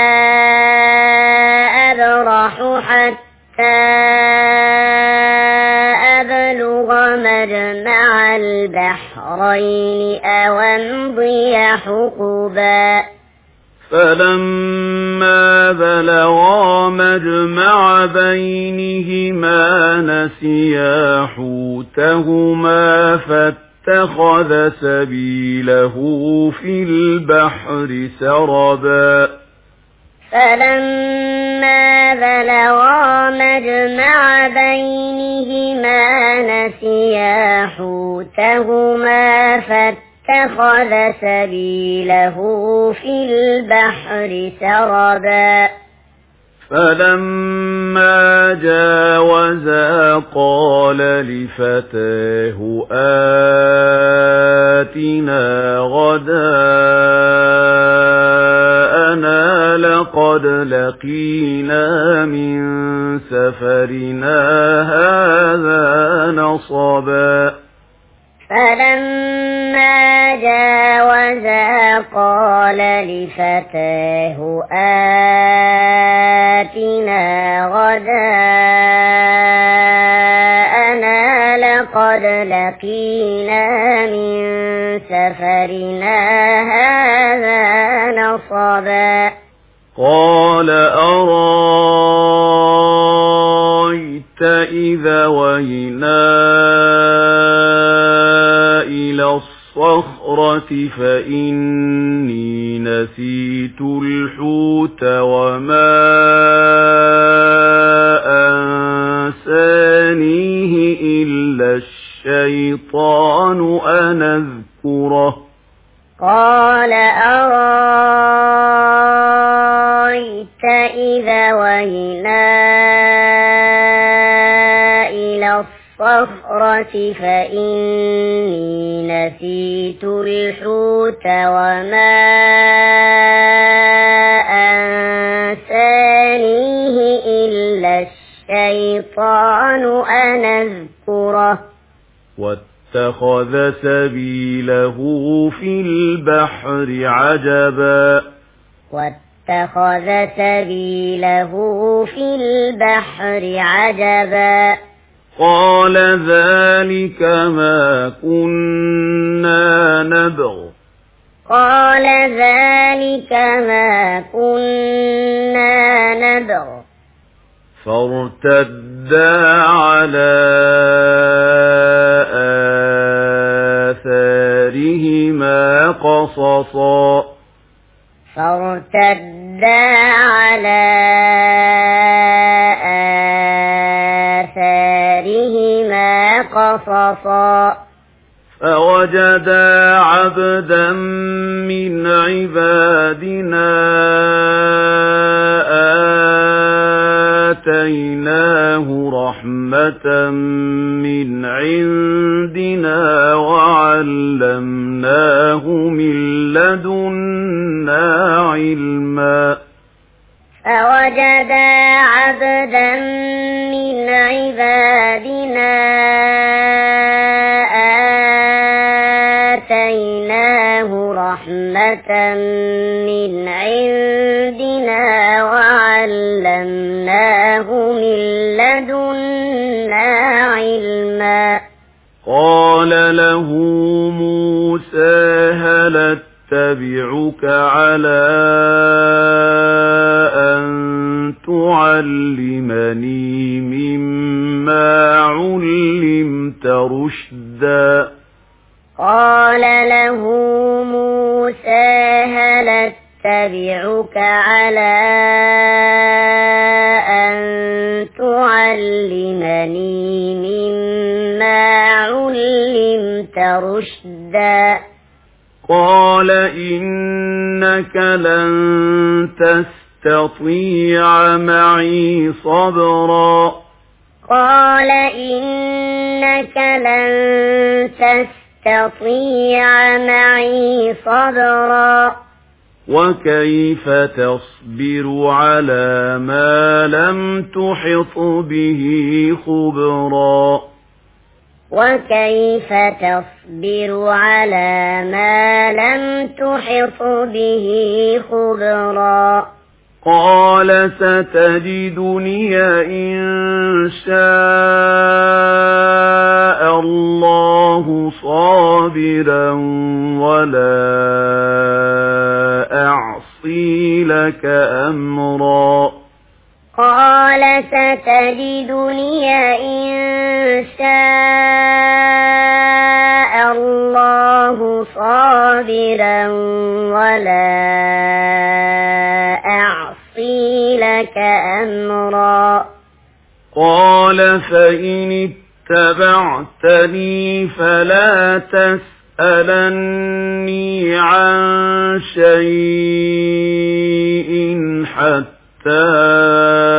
أبرح حتى أبلغ مجمع البحرين أو أمضي حقبا فلما بلغا مجمع بينهما نسيا حوتهما فاتخذ سبيله في البحر سربا فلما بلغا مجمع بينهما نسيا حوتهما فاتخذ سبيله في البحر سربا فلما جاوزا قال لفتاه آتنا غداءنا لقد لقينا من سفرنا هذا نصبا فلما جاوزا قال لفتاه آتنا غداءنا لقد لقينا من سفرنا هذا نصبا قال أرأيت إذا وينا إلى الصخرة فإني نسيت الحوت وما أنسانيه إلا الشيطان أن أذكره قال أرأيت إذا وينا إلى الصخرة فإني نسيت الحوت وما أنسانيه إلا الشيطان أن أذكره واتخذ سبيله في البحر عجبا واتخذ سبيله في البحر عجبا قال ذلك ما كنا نبغ قال ذلك ما كنا نبغ فارتدا على آثارهما قصصا فارتدا على آثارهما قصصا فوجدا عبدا من عبادنا آتيناه رحمة من عندنا وعلمناه من لدنا علما فوجدا عبدا من عبادنا آتيناه رحمة من عندنا وعلمناه من لدنا علما قال له موسى هل أتبعك على أن تعلمني مما علمت رشدا قال له موسى هل أتبعك على أن تعلمني مما علمت رشدا قال إنك لن تستطيع معي صبرا قال إنك لن تستطيع معي صبرا وكيف تصبر على ما لم تحط به خبرا وكيف تصبر على ما لم تحط به خبرا قال ستجدني إن شاء الله صابرا ولا أعصي لك أمرا قال ستجدني إن شاء الله صابرا ولا أعصي لك أمرا قال فإن اتبعتني فلا تسألني عن شيء حتى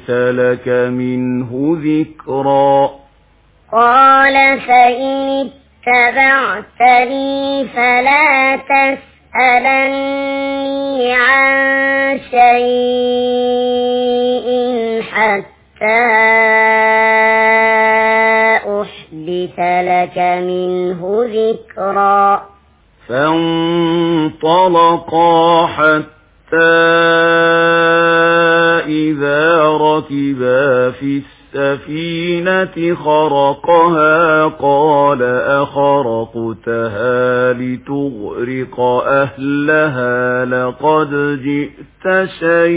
أحدث لك منه ذكرا قال فإن اتبعتني فلا تسألني عن شيء حتى أحدث لك منه ذكرا فانطلقا حتى إذا ركبا في السفينة خرقها قال أخرقتها لتغرق أهلها لقد جئت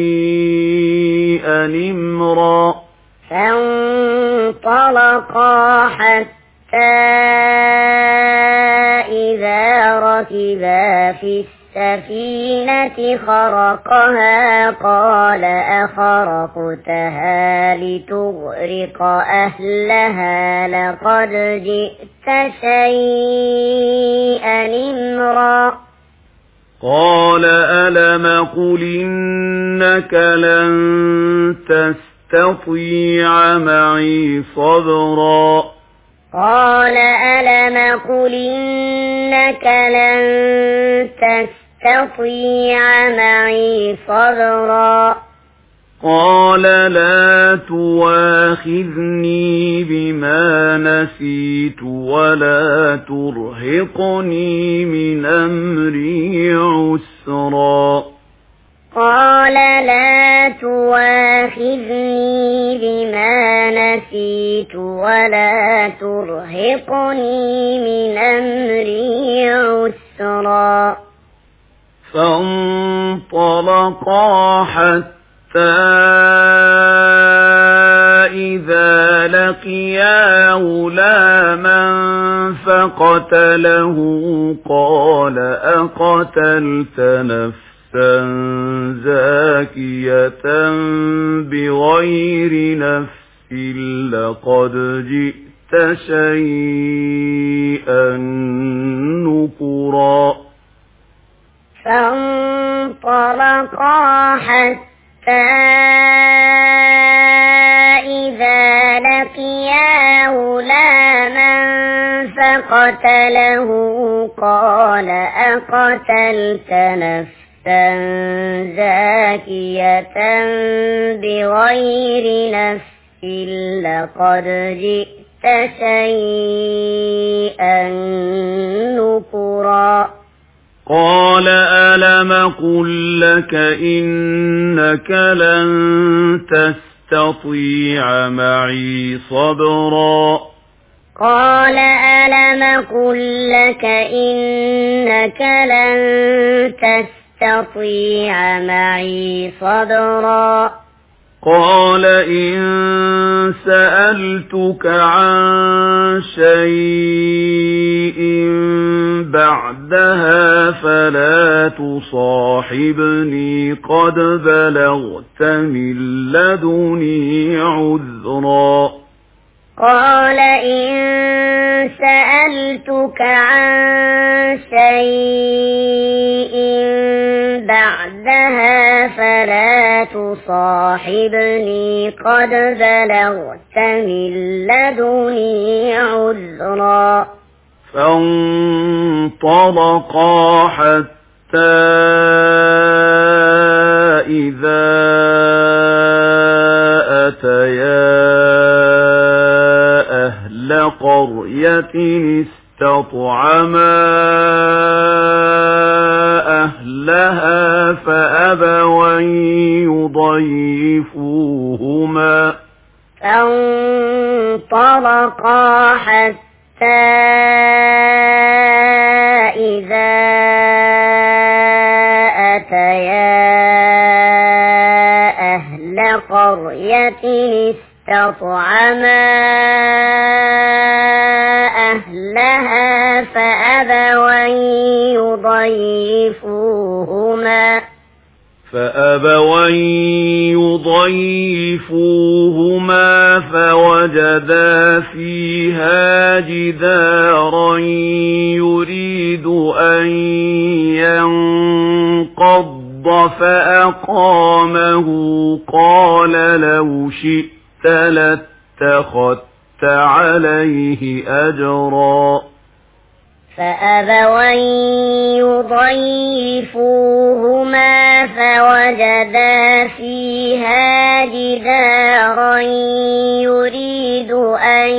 شيئا إمرا فانطلقا حتى إذا ركبا في السفينة خرقها قال أخرقتها لتغرق أهلها لقد جئت شيئا إمرا قال ألم قل إنك لن تستطيع معي صبرا قال ألم قل إنك لن تستطيع معي صبرا قال لا تواخذني بما نسيت ولا ترهقني من أمري عسرا قال لا تواخذني بما نسيت ولا ترهقني من أمري عسرا فانطلقا حتى إذا لقيا غلاما فقتله قال أقتلت نفسا زاكية بغير نفس لقد جئت شيئا نكرا فانطلقا حتى إذا لقيا غلاما فقتله قال أقتلت نفسا زاكية بغير نفس لقد جئت شيئا نكرا قال ألم قل لك إنك لن تستطيع معي صبرا قال ألم قل لك إنك لن تستطيع معي صبرا قال إن سألتك عن شيء بعدها فلا تصاحبني قد بلغت من لدني عذرا قال إن سألتك عن شيء بعدها فلا تصاحبني قد بلغت من لدني عذرا فانطلقا حتى إذا أتيا أهل قرية استطعما أهلها فأبوا أن يضيفوهما فانطلقا حتى إذا أتيا أهل قرية استطعما أهلها فأبوا أن يضيفوهما فوجدا فيها جدارا يريد أن ينقض فأقامه قال لو شئت لاتخذت عليه أجرا فأبوا أن يضيفوهما فوجدا فيها جدارا يريد أن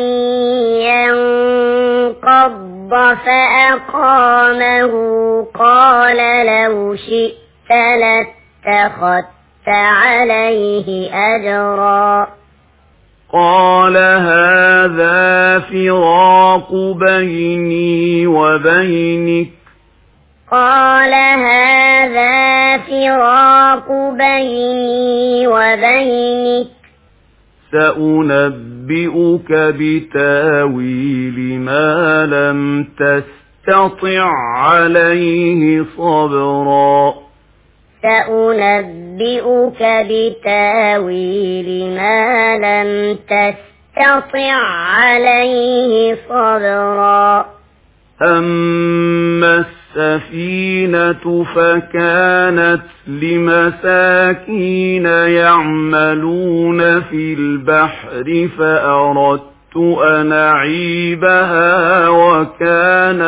ينقض فأقامه قال لو شئت لاتخذت عليه أجرا قال هذا فراق بيني وبينك قال هذا فراق بيني وبينك سأنبئك بتاويل ما لم تستطع عليه صبرا سأنبئك بتاويل ما لم تستطع عليه صبرا أما السفينة فكانت لمساكين يعملون في البحر فأردت أن أعيبها وكان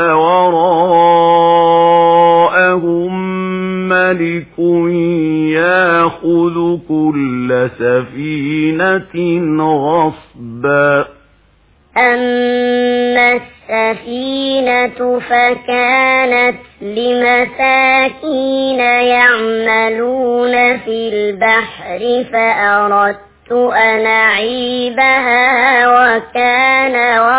وراءهم ملك يأخذ كل سفينة غصبا أما السفينة فكانت لمساكين يعملون في البحر فأردت أن أعيبها وكان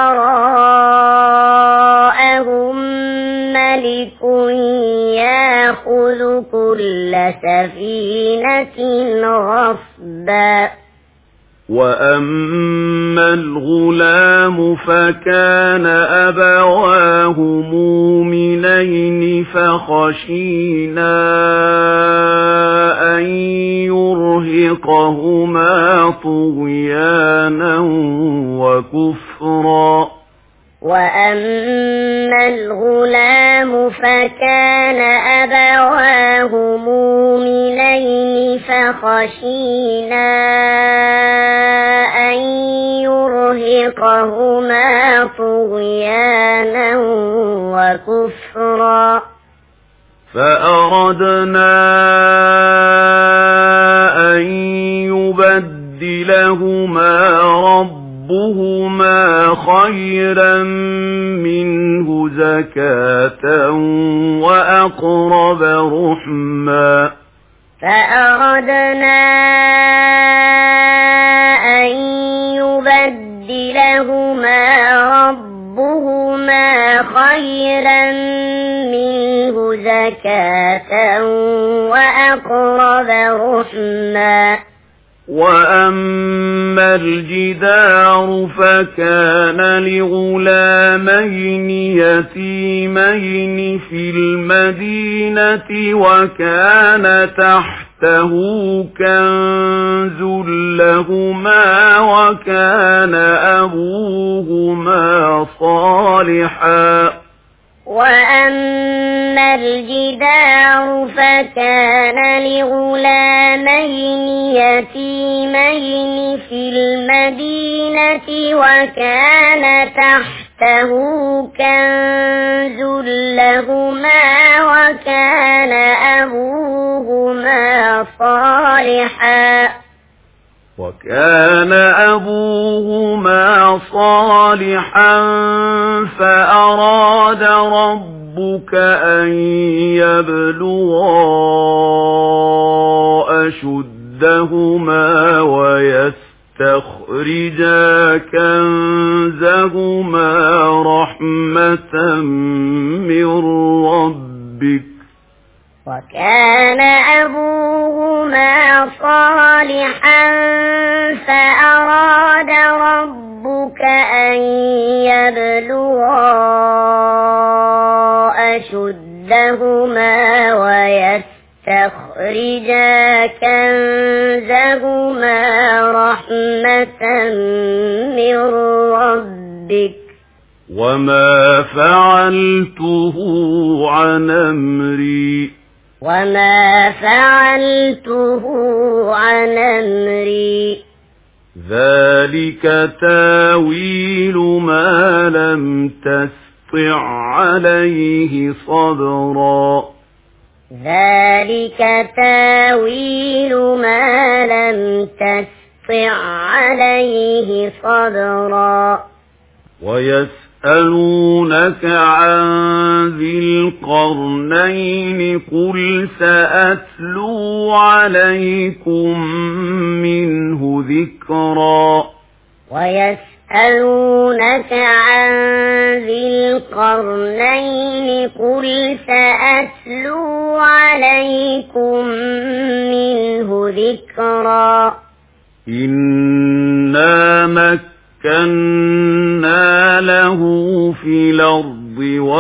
وراءهم ملك يأخذ كل سفينة غصبا وأما الغلام فكان أبواه مؤمنين فخشينا أن يرهقهما طغيانا وكفرا وأما الغلام فكان أبواه مؤمنين فخشينا أن يرهقهما طغيانا وكفرا فأردنا أن يبدلهما ربهما خيرا منه زكاة وأقرب رحما فأردنا أن يبدلهما ربهما خيرا منه زكاة وأقرب رحما وأما الجدار فكان لغلامين يتيمين في المدينة وكان تحته كنز لهما وكان أبوهما صالحا وأما الجدار فكان لغلامين يتيمين في المدينة وكان تحته كنز لهما وكان أبوهما صالحا فأراد ربك أن يبلغا أشدهما ويستخرجا كنزهما رحمة من ربك وكان أبوهما صالحا فأراد ربك أن يبلغا أشدهما ويستخرجا كنزهما رحمة من ربك وما فعلته عن أمري وما فعلته عن أمري ذلك تاويل ما لم تستطع عليه صبرا ذلك تاويل ما لم تستطع عليه صبرا ويسألونك عن ذي القرنين قل سأتلو عليكم منه ذكرا ويسألونك عن ذي القرنين قل سأتلو عليكم منه ذكرا إنا مكنا له في الأرض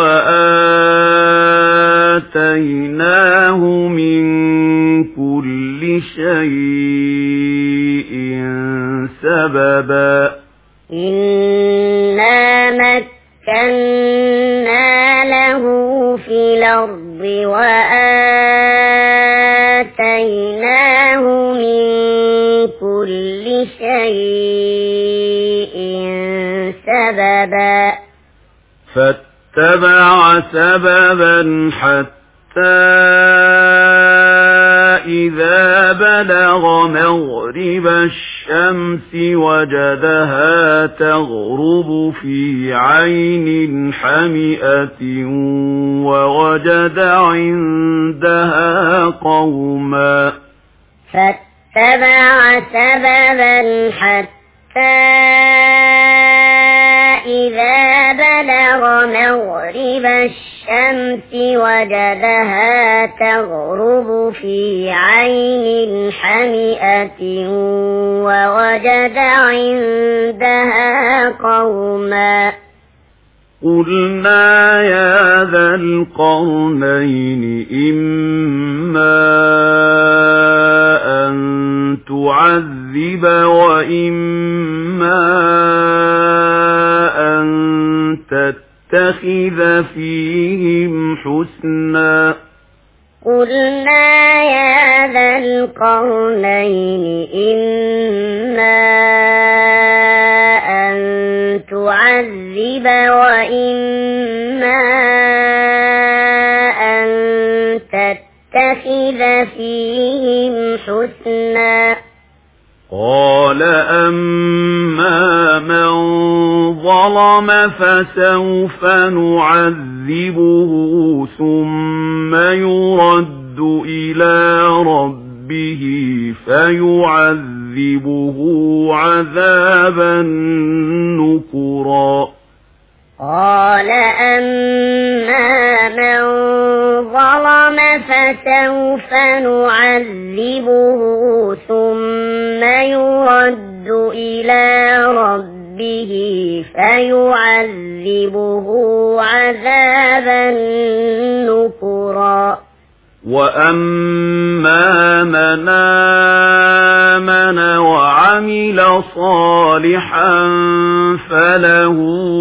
وآتيناه من كل شيء سببا إنا مكنا له في الأرض وآتيناه من كل شيء سببا فاتبع سببا حتى إذا بلغ مغرب الشمس وجدها تغرب في عين حمئة ووجد عندها قوما فاتبع سببا حتى إذا بلغ مغرب الشمس وجدها تغرب في عين حمئة ووجد عندها قوما قلنا يا ذا القرنين إما أن تعذب وإما أن تتخذ فيهم حسنا قلنا يا ذا القرنين إما أن تعذب وإما أن تتخذ فيهم حسنا قال أما من ظلم فسوف نعذبه ثم يرد إلى ربه فيعذبه عذابا نكرا قال أما من ظلم فسوف نعذبه ثم يرد إلى ربه فيعذبه عذابا نكرا وأما من آمن وعمل صالحا فله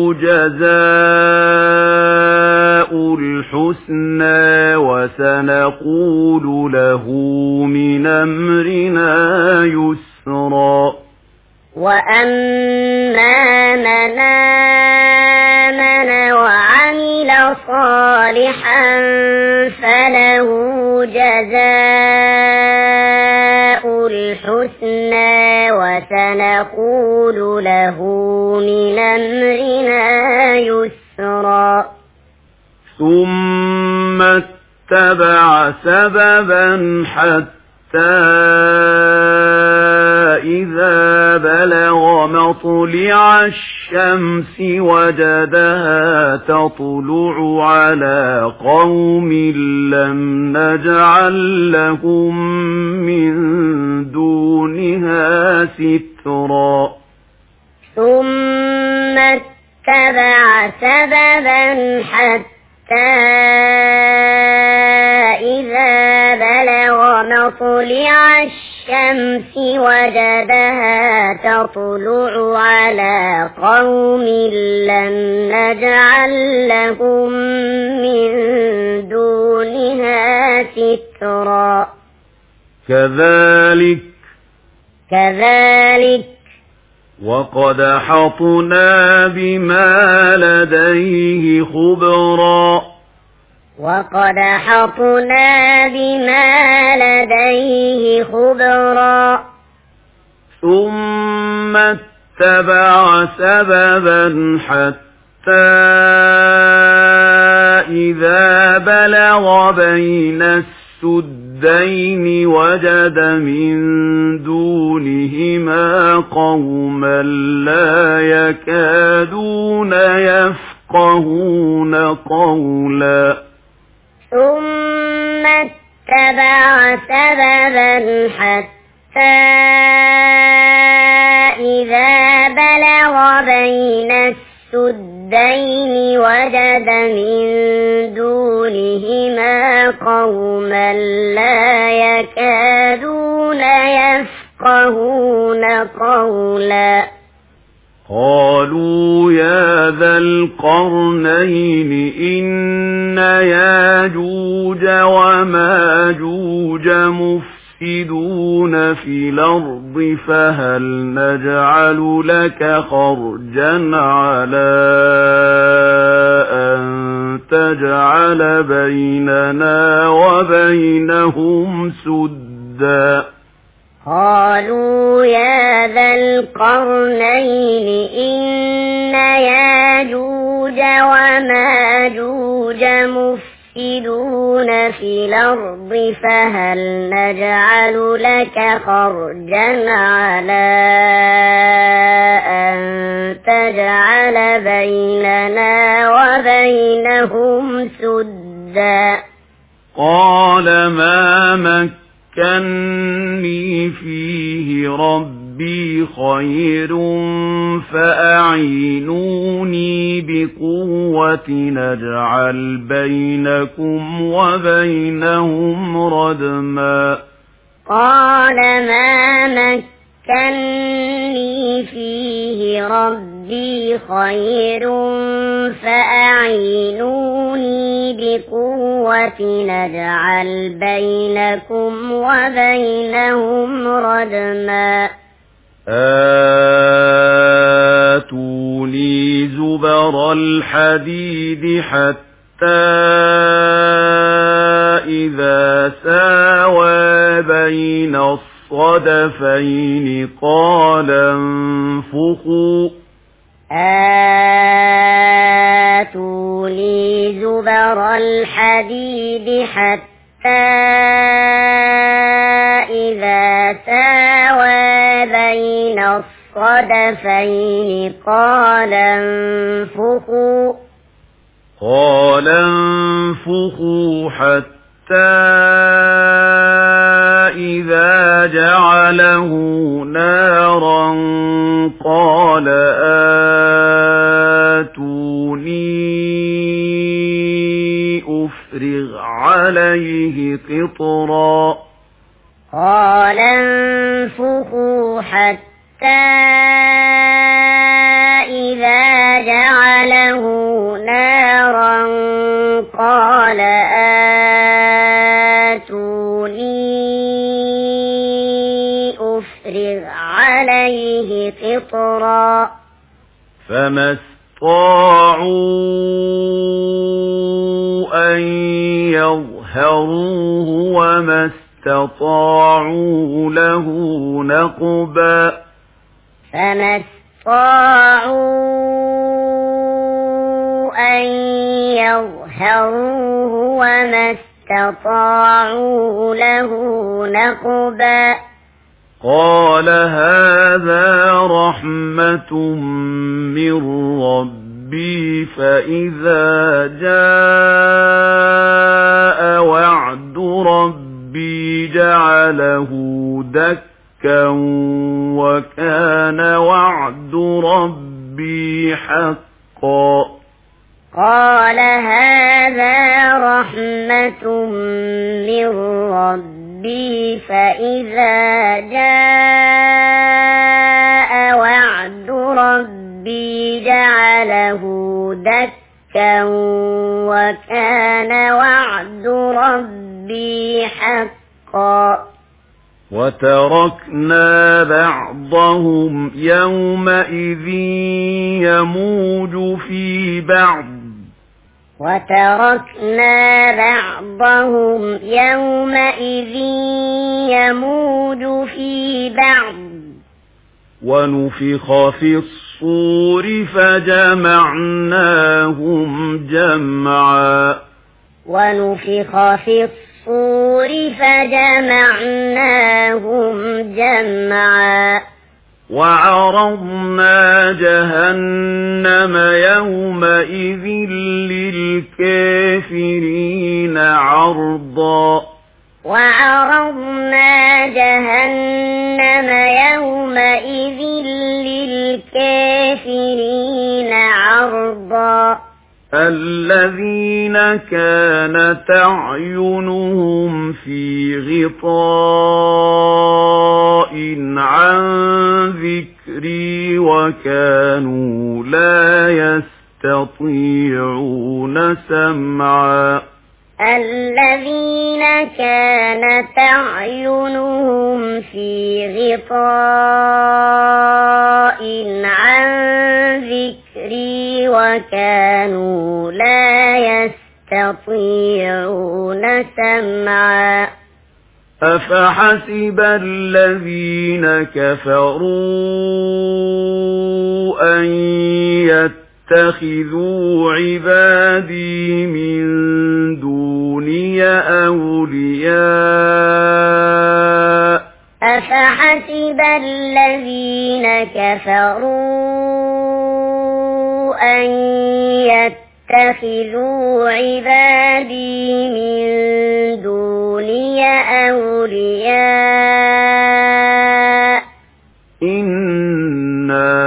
جزاء الحسنى وسنقول له من أمرنا يسرا وأما من آمن وعمل صالحا فله جزاء الحسنى وسنقول له من أمرنا يسرا ثم اتبع سببا حتى إذا بلغ مطلع الشمس وجدها تطلع على قوم لم نجعل لهم من دونها سترا ثم اتبع سببا حتى إذا بلغ مطلع الشمس وجدها تطلع على قوم لم نجعل لهم من دونها سترا كذلك وقد أحطنا بما لديه خبرا ثم اتبع سببا حتى إذا بلغ بين السدين وجد من دونهما قوما لا يكادون يفقهون قولا ثم اتبع سببا حتى إذا بلغ بين السدين وجد من دونهما قوما لا يكادون يفقهون قولا قالوا يا ذا القرنين إن ياجوج وماجوج مفسدون في الأرض فهل نجعل لك خرجا على أن تجعل بيننا وبينهم سدا قالوا يا ذا القرنين إن ياجوج وماجوج مفسدون في الأرض فهل نجعل لك خرجا على أن تجعل بيننا وبينهم سدا قال ما مكني فيه ربي خير فأعينوني بقوة نجعل بينكم وبينهم ردما قال ما مكني فيه ربي خير فأعينوني بقوة نجعل بينكم وبينهم ردما آتوني زبر الحديد حتى إذا ساوى بين الصدفين قال انفخوا آتوني زبر الحديد حتى إذا ساوى بين الصدفين قال انفخوا حتى إذا جعله نارا قال آتوني أفرغ عليه قطرا قال انفخوا حتى إذا جعله نارا قال آتوني أفرغ عليه قطرا فما استطاعوا أن يظهروه وما استطاعوا له نقبا فما استطاعوا أن يظهروه وما استطاعوا له نقبا قال هذا رحمة من ربي فإذا جاء وعد ربي جعله دكا وكان وعد ربي حقا قال هذا رحمة من ربي فإذا جاء وعد ربي جعله دكا دكا وكان وعد ربي حقا وتركنا بعضهم يومئذ يموج في بعض ونفخ في الصور فجمعناهم جمعا وعرضنا جهنم يومئذ للكافرين عرضا الذين كانت أعينهم في غطاء عن ذكري وكانوا لا يستطيعون سمعا أفحسب الذين كفروا أن يتخذوا عبادي من دوني أولياء إنا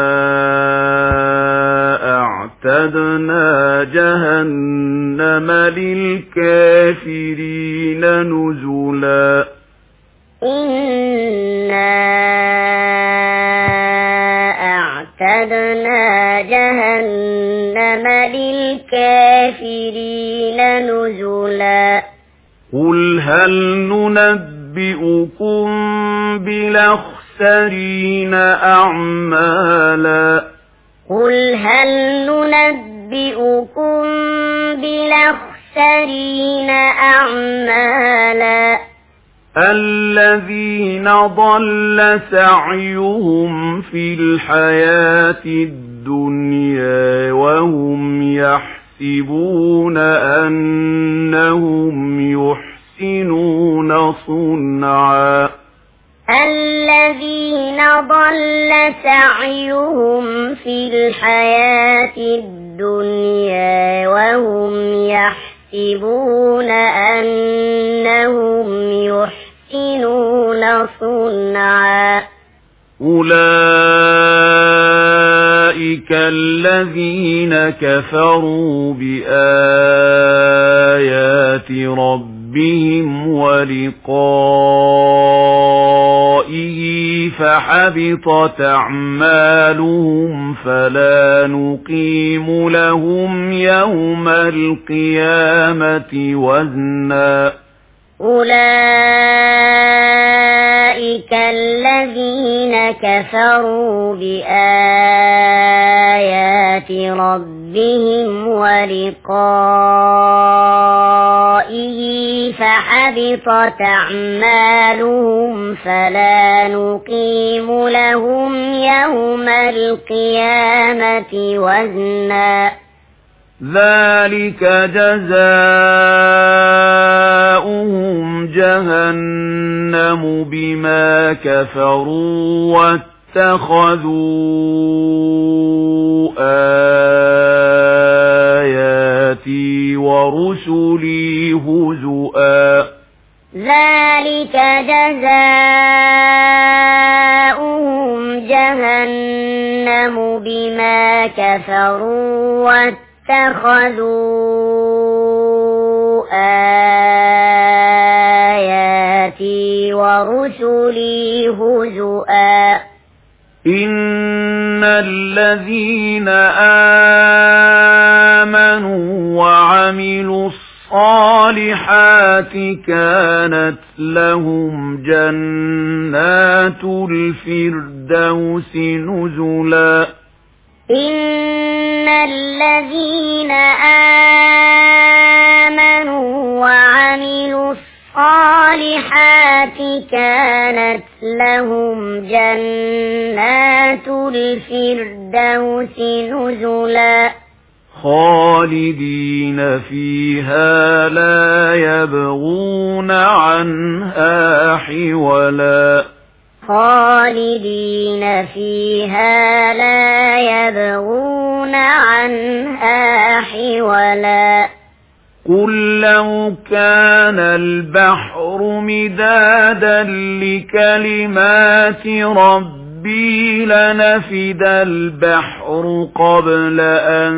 أعتدنا جهنم للكافرين نزلا قل هل ننبئكم بالأخسرين أعمالا الذين ضل سعيهم في الحياة الدنيا وهم يحسبون أنهم يحسنون صنعا أولئك الذين كفروا بآيات ربهم ولقائه فحبطت أعمالهم فلا نقيم لهم يوم القيامة وزنا أولئك الذين كفروا بآيات ربهم ولقائه فحبطت أعمالهم فلا نقيم لهم يوم القيامة وزنا ذلك جزاؤهم جهنم بما كفروا واتخذوا آياتي ورسلي هزؤا ذلك جزاؤهم جهنم بما كفروا واتخذوا آياتي ورسلي هزؤا إن الذين وعملوا الصالحات كانت لهم جنات الفردوس نزلا إن الذين آمنوا وعملوا الصالحات كانت لهم جنات الفردوس نزلا خالدين فيها لا يبغون عنها حولا خالدين فيها لا يبغون عنها حولا قل لو كان البحر مدادا لكلمات ربي لنفد البحر قبل أن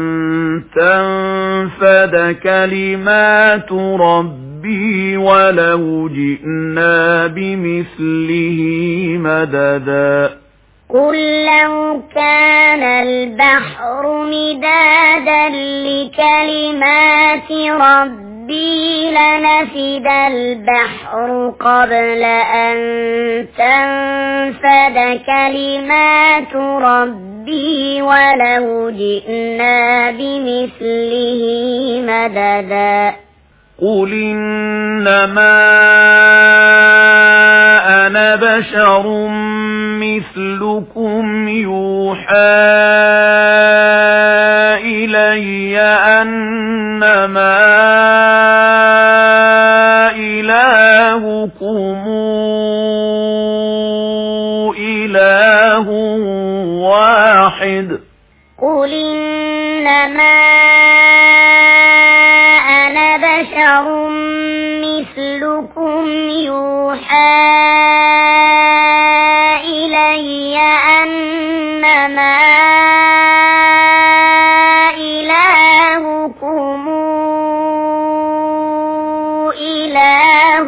تنفد كلمات ربي ولو جئنا بمثله مددا قل لو كان البحر مدادا لكلمات ربي لنفد البحر قبل أن تنفد كلمات ربي ولو جئنا بمثله مددا قل إنما أنا بشر مثلكم يوحى إلي أنما إلهكم إله واحد قل إنما أنا بشر مثلكم يوحى إلي أنما إلهكم إله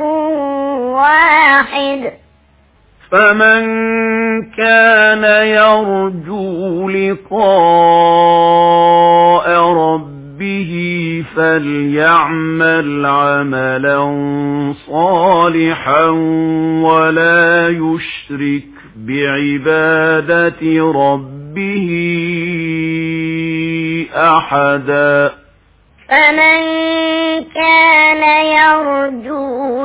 واحد فمن كان يرجو لقاء ربه فليعمل عملا صالحا ولا يشرك بعبادة ربه أحدا فمن كان يرجو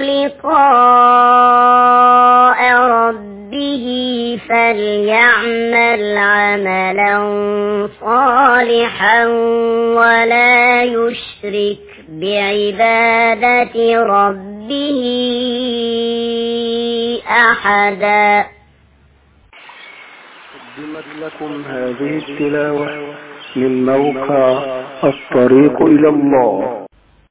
لقاء ربه فليعمل عملا صالحا ولا يشرك بعبادة ربه أحدا. قدمت لكم هذه التلاوة من موقع الطريق إلى الله.